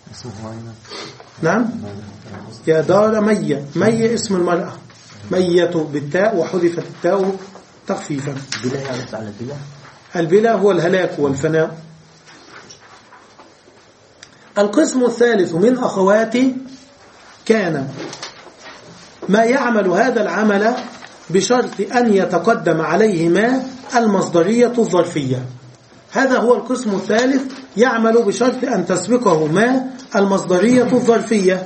نعم. يا دار مية، مية اسم المرأة، مية بالتاء وحذفت التاء تخفيفا. بلا يعني على البلا، البلا هو الهلاك والفناء. القسم الثالث من أخواتي كان، ما يعمل هذا العمل بشرط أن يتقدم عليه ما المصدرية الظرفية. هذا هو القسم الثالث، يعمل بشرط أن تسبقه ما المصدرية الظرفية.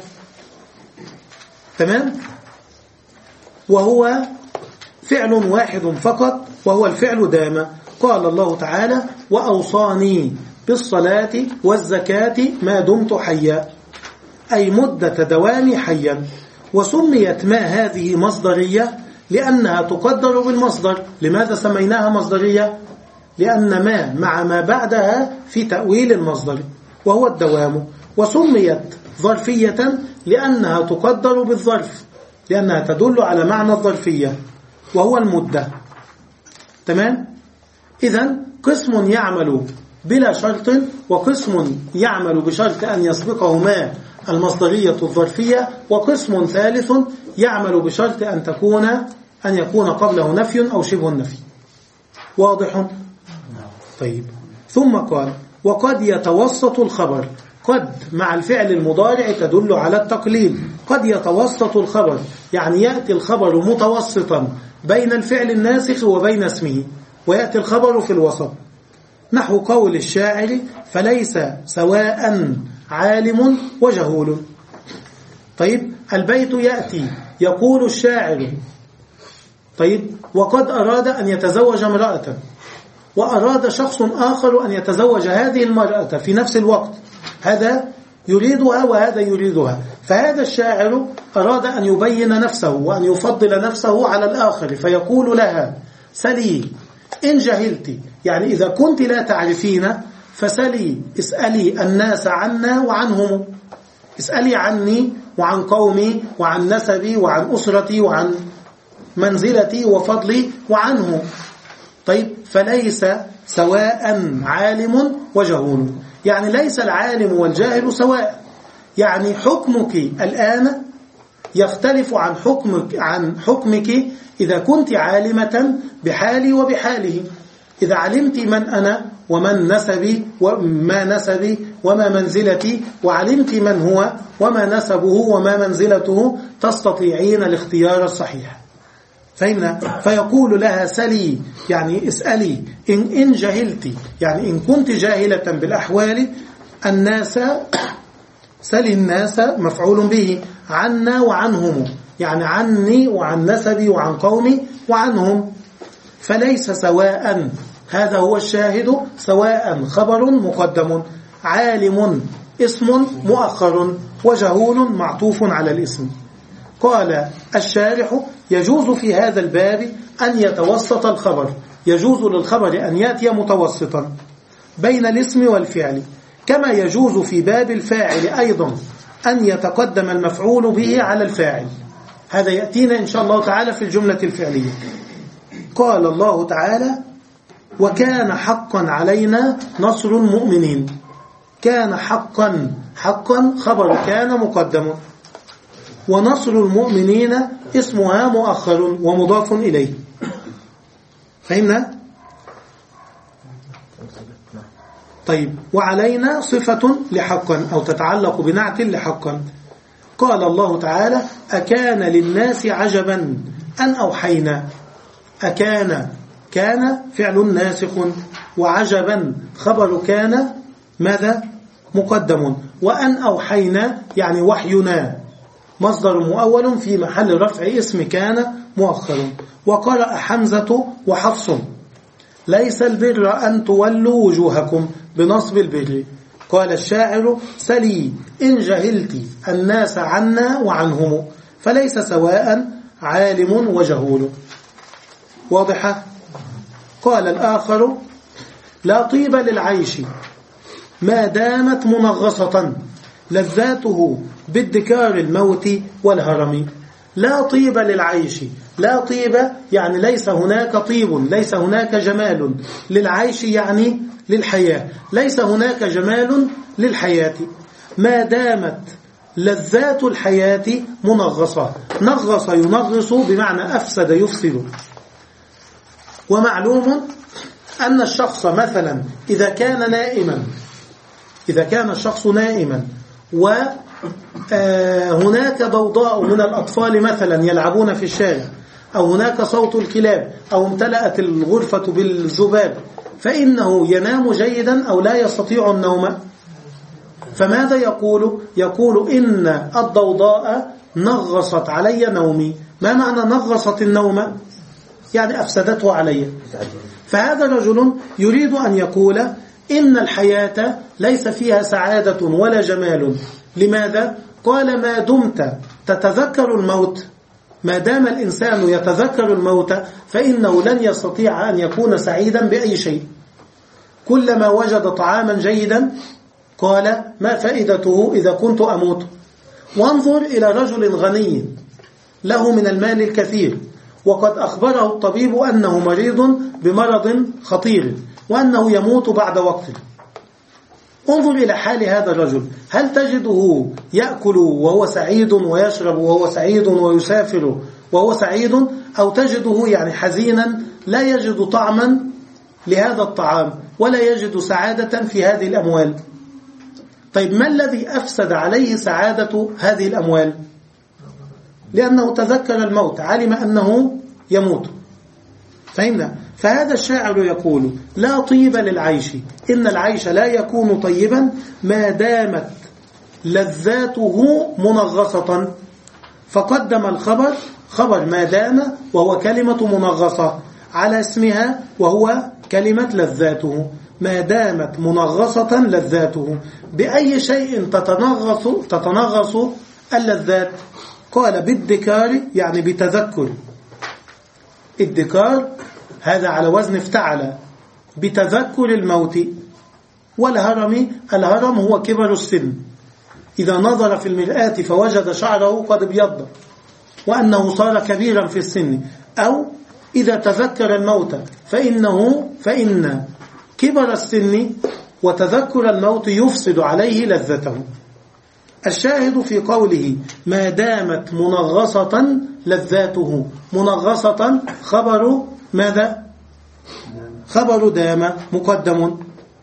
تمام؟ وهو فعل واحد فقط، وهو الفعل دام. قال الله تعالى وأوصاني بالصلاة والزكاة ما دمت حيا، أي مدة دوامي حيا. وسميت ما هذه مصدرية لأنها تقدر بالمصدر. لماذا سميناها مصدرية؟ لأن ما مع ما بعدها في تأويل المصدر وهو الدوام. وسميت ظرفية لأنها تقدر بالظرف، لأنها تدل على معنى الظرفية وهو المدة. تمام؟ إذن قسم يعمل بلا شرط، وقسم يعمل بشرط أن يسبقهما المصدرية الظرفية، وقسم ثالث يعمل بشرط أن تكون أن يكون قبله نفي أو شبه النفي. واضح؟ طيب. ثم قال وقد يتوسط الخبر. قد مع الفعل المضارع تدل على التقليل. قد يتوسط الخبر يعني يأتي الخبر متوسطا بين الفعل الناسخ وبين اسمه، ويأتي الخبر في الوسط، نحو قول الشاعر فليس سواء عالم وجهول. طيب البيت يأتي يقول الشاعر طيب وقد أراد أن يتزوج امرأة، وأراد شخص آخر أن يتزوج هذه المرأة في نفس الوقت، هذا يريدها وهذا يريدها، فهذا الشاعر أراد أن يبين نفسه وأن يفضل نفسه على الآخر، فيقول لها سلي إن جهلت، يعني إذا كنت لا تعرفين فسلي اسألي الناس عنا وعنهم، اسألي عني وعن قومي وعن نسبي وعن أسرتي وعن منزلتي وفضلي وعنه. طيب فليس سواء عالم وجهول، يعني ليس العالم والجاهل سواء، يعني حكمك الآن يختلف عن حكمك عن حكمك إذا كنت عالمة بحالي وبحاله. إذا علمت من أنا ومن نسبي وما نسبي وما منزلتي، وعلمت من هو وما نسبه وما منزلته، تستطيعين الاختيار الصحيح. فهمنا؟ فيقول لها سلي يعني اسألي إن, إن جهلت، يعني إن كنت جاهلة بالأحوال، الناس سلي الناس مفعول به، عنا وعنهم، يعني عني وعن نسبي وعن قومي وعنهم. فليس سواء، هذا هو الشاهد، سواء خبر مقدم، عالم اسم مؤخر، وجهول معطوف على الاسم. قال الشارح يجوز في هذا الباب أن يتوسط الخبر، يجوز للخبر أن يأتي متوسطا بين الاسم والفعل، كما يجوز في باب الفاعل أيضا أن يتقدم المفعول به على الفاعل. هذا يأتينا إن شاء الله تعالى في الجملة الفعلية. قال الله تعالى وكان حقا علينا نصر المؤمنين. كان حقا، حقا خبر كان مقدم، ونصر المؤمنين اسمها مؤخر ومضاف إليه. فهمنا؟ طيب وعلينا صفة لحقا أو تتعلق بنعت لحقا. قال الله تعالى أكان للناس عجبا أن أوحينا. أكان، كان فعل ناسخ، وعجبا خبر كان ماذا؟ مقدم، وأن أوحينا يعني وحينا مصدر مؤول في محل رفع اسم كان مؤخر. وقرأ حمزة وحفص ليس البر أن تولوا وجوهكم بنصب البر. قال الشاعر سلي إن جهلت الناس عنا وعنهم، فليس سواء عالم وجهول. واضحة؟ قال الآخر لا طيب للعيش ما دامت منغصة لذاته بادكار الموت والهرم. لا طيب للعيش، لا طيب يعني ليس هناك طيب، ليس هناك جمال للعيش يعني للحياة، ليس هناك جمال للحياة ما دامت لذات الحياة منغصة. نغص ينغص بمعنى أفسد يفسد. ومعلوم أن الشخص مثلا إذا كان نائما، إذا كان الشخص نائما وهناك ضوضاء من الأطفال مثلا يلعبون في الشارع، أو هناك صوت الكلاب، أو امتلأت الغرفة بالذباب، فإنه ينام جيدا أو لا يستطيع النوم. فماذا يقول؟ يقول إن الضوضاء نغصت علي نومي. ما معنى نغصت النوم؟ يعني أفسدته علي. فهذا رجل يريد أن يقول إن الحياة ليس فيها سعادة ولا جمال. لماذا؟ قال ما دمت تتذكر الموت، ما دام الإنسان يتذكر الموت فإنه لن يستطيع أن يكون سعيدا بأي شيء. كلما وجد طعاما جيدا قال ما فائدته إذا كنت أموت؟ وانظر إلى رجل غني له من المال الكثير، وقد أخبره الطبيب أنه مريض بمرض خطير وأنه يموت بعد وقته. انظر إلى حال هذا الرجل، هل تجده يأكل وهو سعيد ويشرب وهو سعيد ويسافر وهو سعيد، أو تجده يعني حزينا لا يجد طعما لهذا الطعام ولا يجد سعادة في هذه الأموال؟ طيب ما الذي أفسد عليه سعادة هذه الأموال؟ لأنه تذكر الموت، علم أنه يموت. فهمنا؟ فهذا الشاعر يقول لا طيب للعيش، إن العيش لا يكون طيبا ما دامت لذاته منغصة. فقدم الخبر خبر ما دام وهو كلمة منغصة على اسمها وهو كلمة لذاته. ما دامت منغصة لذاته، بأي شيء تتنغص تتنغص اللذات؟ قال بالذكار يعني بتذكر. الذكار هذا على وزن افتعل، بتذكر الموت. والهرم، الهرم هو كبر السن، إذا نظر في المرآة فوجد شعره قد ابيض وأنه صار كبيرا في السن، أو إذا تذكر الموت فإنه فإن كبر السن وتذكر الموت يفسد عليه لذته. الشاهد في قوله ما دامت منغصة لذاته، منغصة خبر ماذا؟ خبر دام مقدم،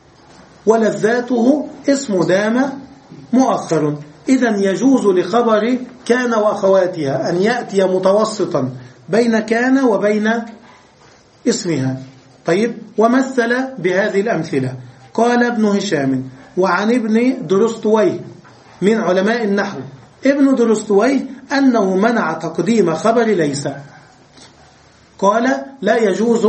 ولذاته اسم دام مؤخر. إذن يجوز لخبر كان وأخواتها أن يأتي متوسطا بين كان وبين اسمها. طيب، ومثل بهذه الأمثلة. قال ابن هشام وعن ابن درستويه من علماء النحو ابن درستويه أنه منع تقديم خبر ليس. قال لا يجوز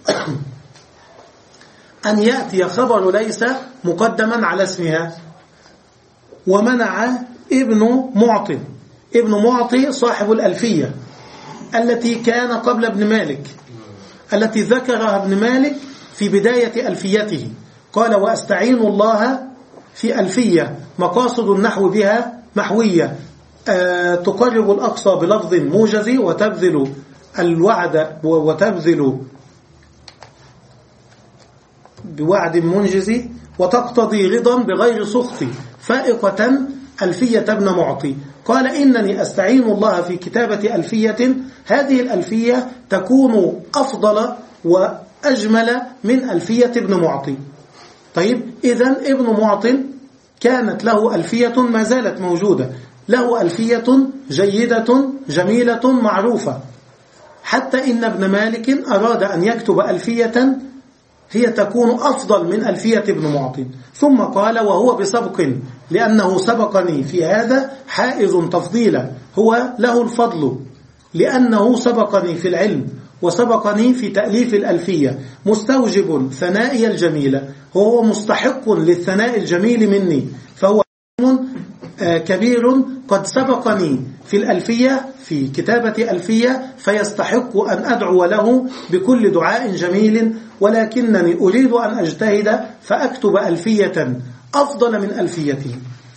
أن يأتي خبر ليس مقدما على اسمها. ومنع ابن معطي ابن معطي صاحب الألفية التي كان قبل ابن مالك، التي ذكرها ابن مالك في بداية ألفيته. قال وأستعين الله في ألفية مقاصد النحو بها محوية، أه تقرب الأقصى بلفظ موجز وتبذل الوعد وتبذل بوعد منجز وتقتضي رضا بغير سخط، فائقة ألفية ابن معطي. قال إنني أستعين الله في كتابة ألفية، هذه الألفية تكون أفضل وأجمل من ألفية ابن معطي. طيب، إذن ابن معطي كانت له ألفية ما زالت موجودة، له ألفية جيدة جميلة معروفة، حتى إن ابن مالك أراد أن يكتب ألفية هي تكون أفضل من ألفية ابن معطي، ثم قال وهو بسبق، لأنه سبقني في هذا حائز تفضيلا، هو له الفضل لأنه سبقني في العلم وسبقني في تأليف الألفية، مستوجب ثنائي الجميلة، وهو مستحق للثناء الجميل مني، فهو كبير قد سبقني في الألفية في كتابة ألفية، فيستحق أن أدعو له بكل دعاء جميل، ولكنني أريد أن أجتهد فأكتب ألفية أفضل من ألفيته.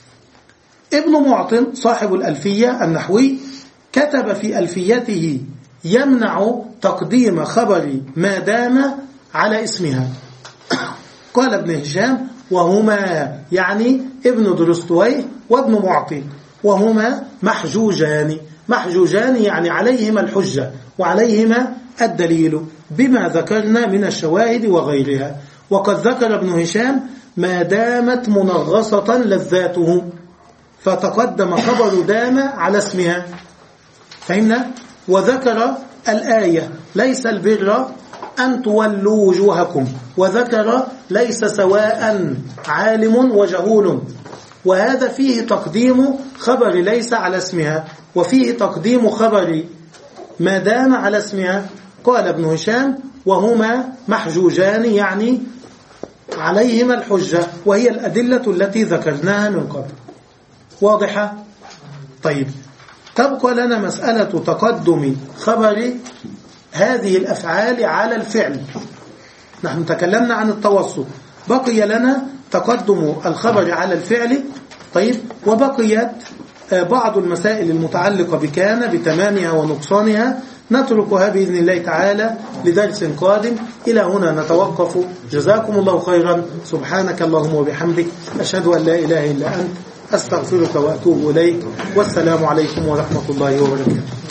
ابن معطٍ صاحب الألفية النحوي كتب في ألفيته يمنع تقديم خبر ما دام على اسمها. قال ابن هشام وهما يعني ابن درستويه وابن معطي، وهما محجوجان، محجوجان يعني عليهما الحجة وعليهما الدليل بما ذكرنا من الشواهد وغيرها. وقد ذكر ابن هشام ما دامت منغصة لذاته، فتقدم خبر دام على اسمها. فهمنا؟ وذكر الآية ليس البر أن تولوا وجوهكم، وذكر ليس سواء عالم وجهول، وهذا فيه تقديم خبر ليس على اسمها، وفيه تقديم خبر ما دام على اسمها. قال ابن هشام وهما محجوجان يعني عليهما الحجة، وهي الأدلة التي ذكرناها من قبل. واضحة؟ طيب، تبقى لنا مسألة تقدم خبر هذه الأفعال على الفعل. نحن تكلمنا عن التوسط، بقي لنا تقدم الخبر على الفعل. طيب، وبقيت بعض المسائل المتعلقة بكان بتمامها ونقصانها نتركها بإذن الله تعالى لدرس قادم. إلى هنا نتوقف. جزاكم الله خيرا. سبحانك اللهم وبحمدك، أشهد أن لا إله إلا أنت، أستغفرك وأتوب إليك. والسلام عليكم ورحمة الله وبركاته.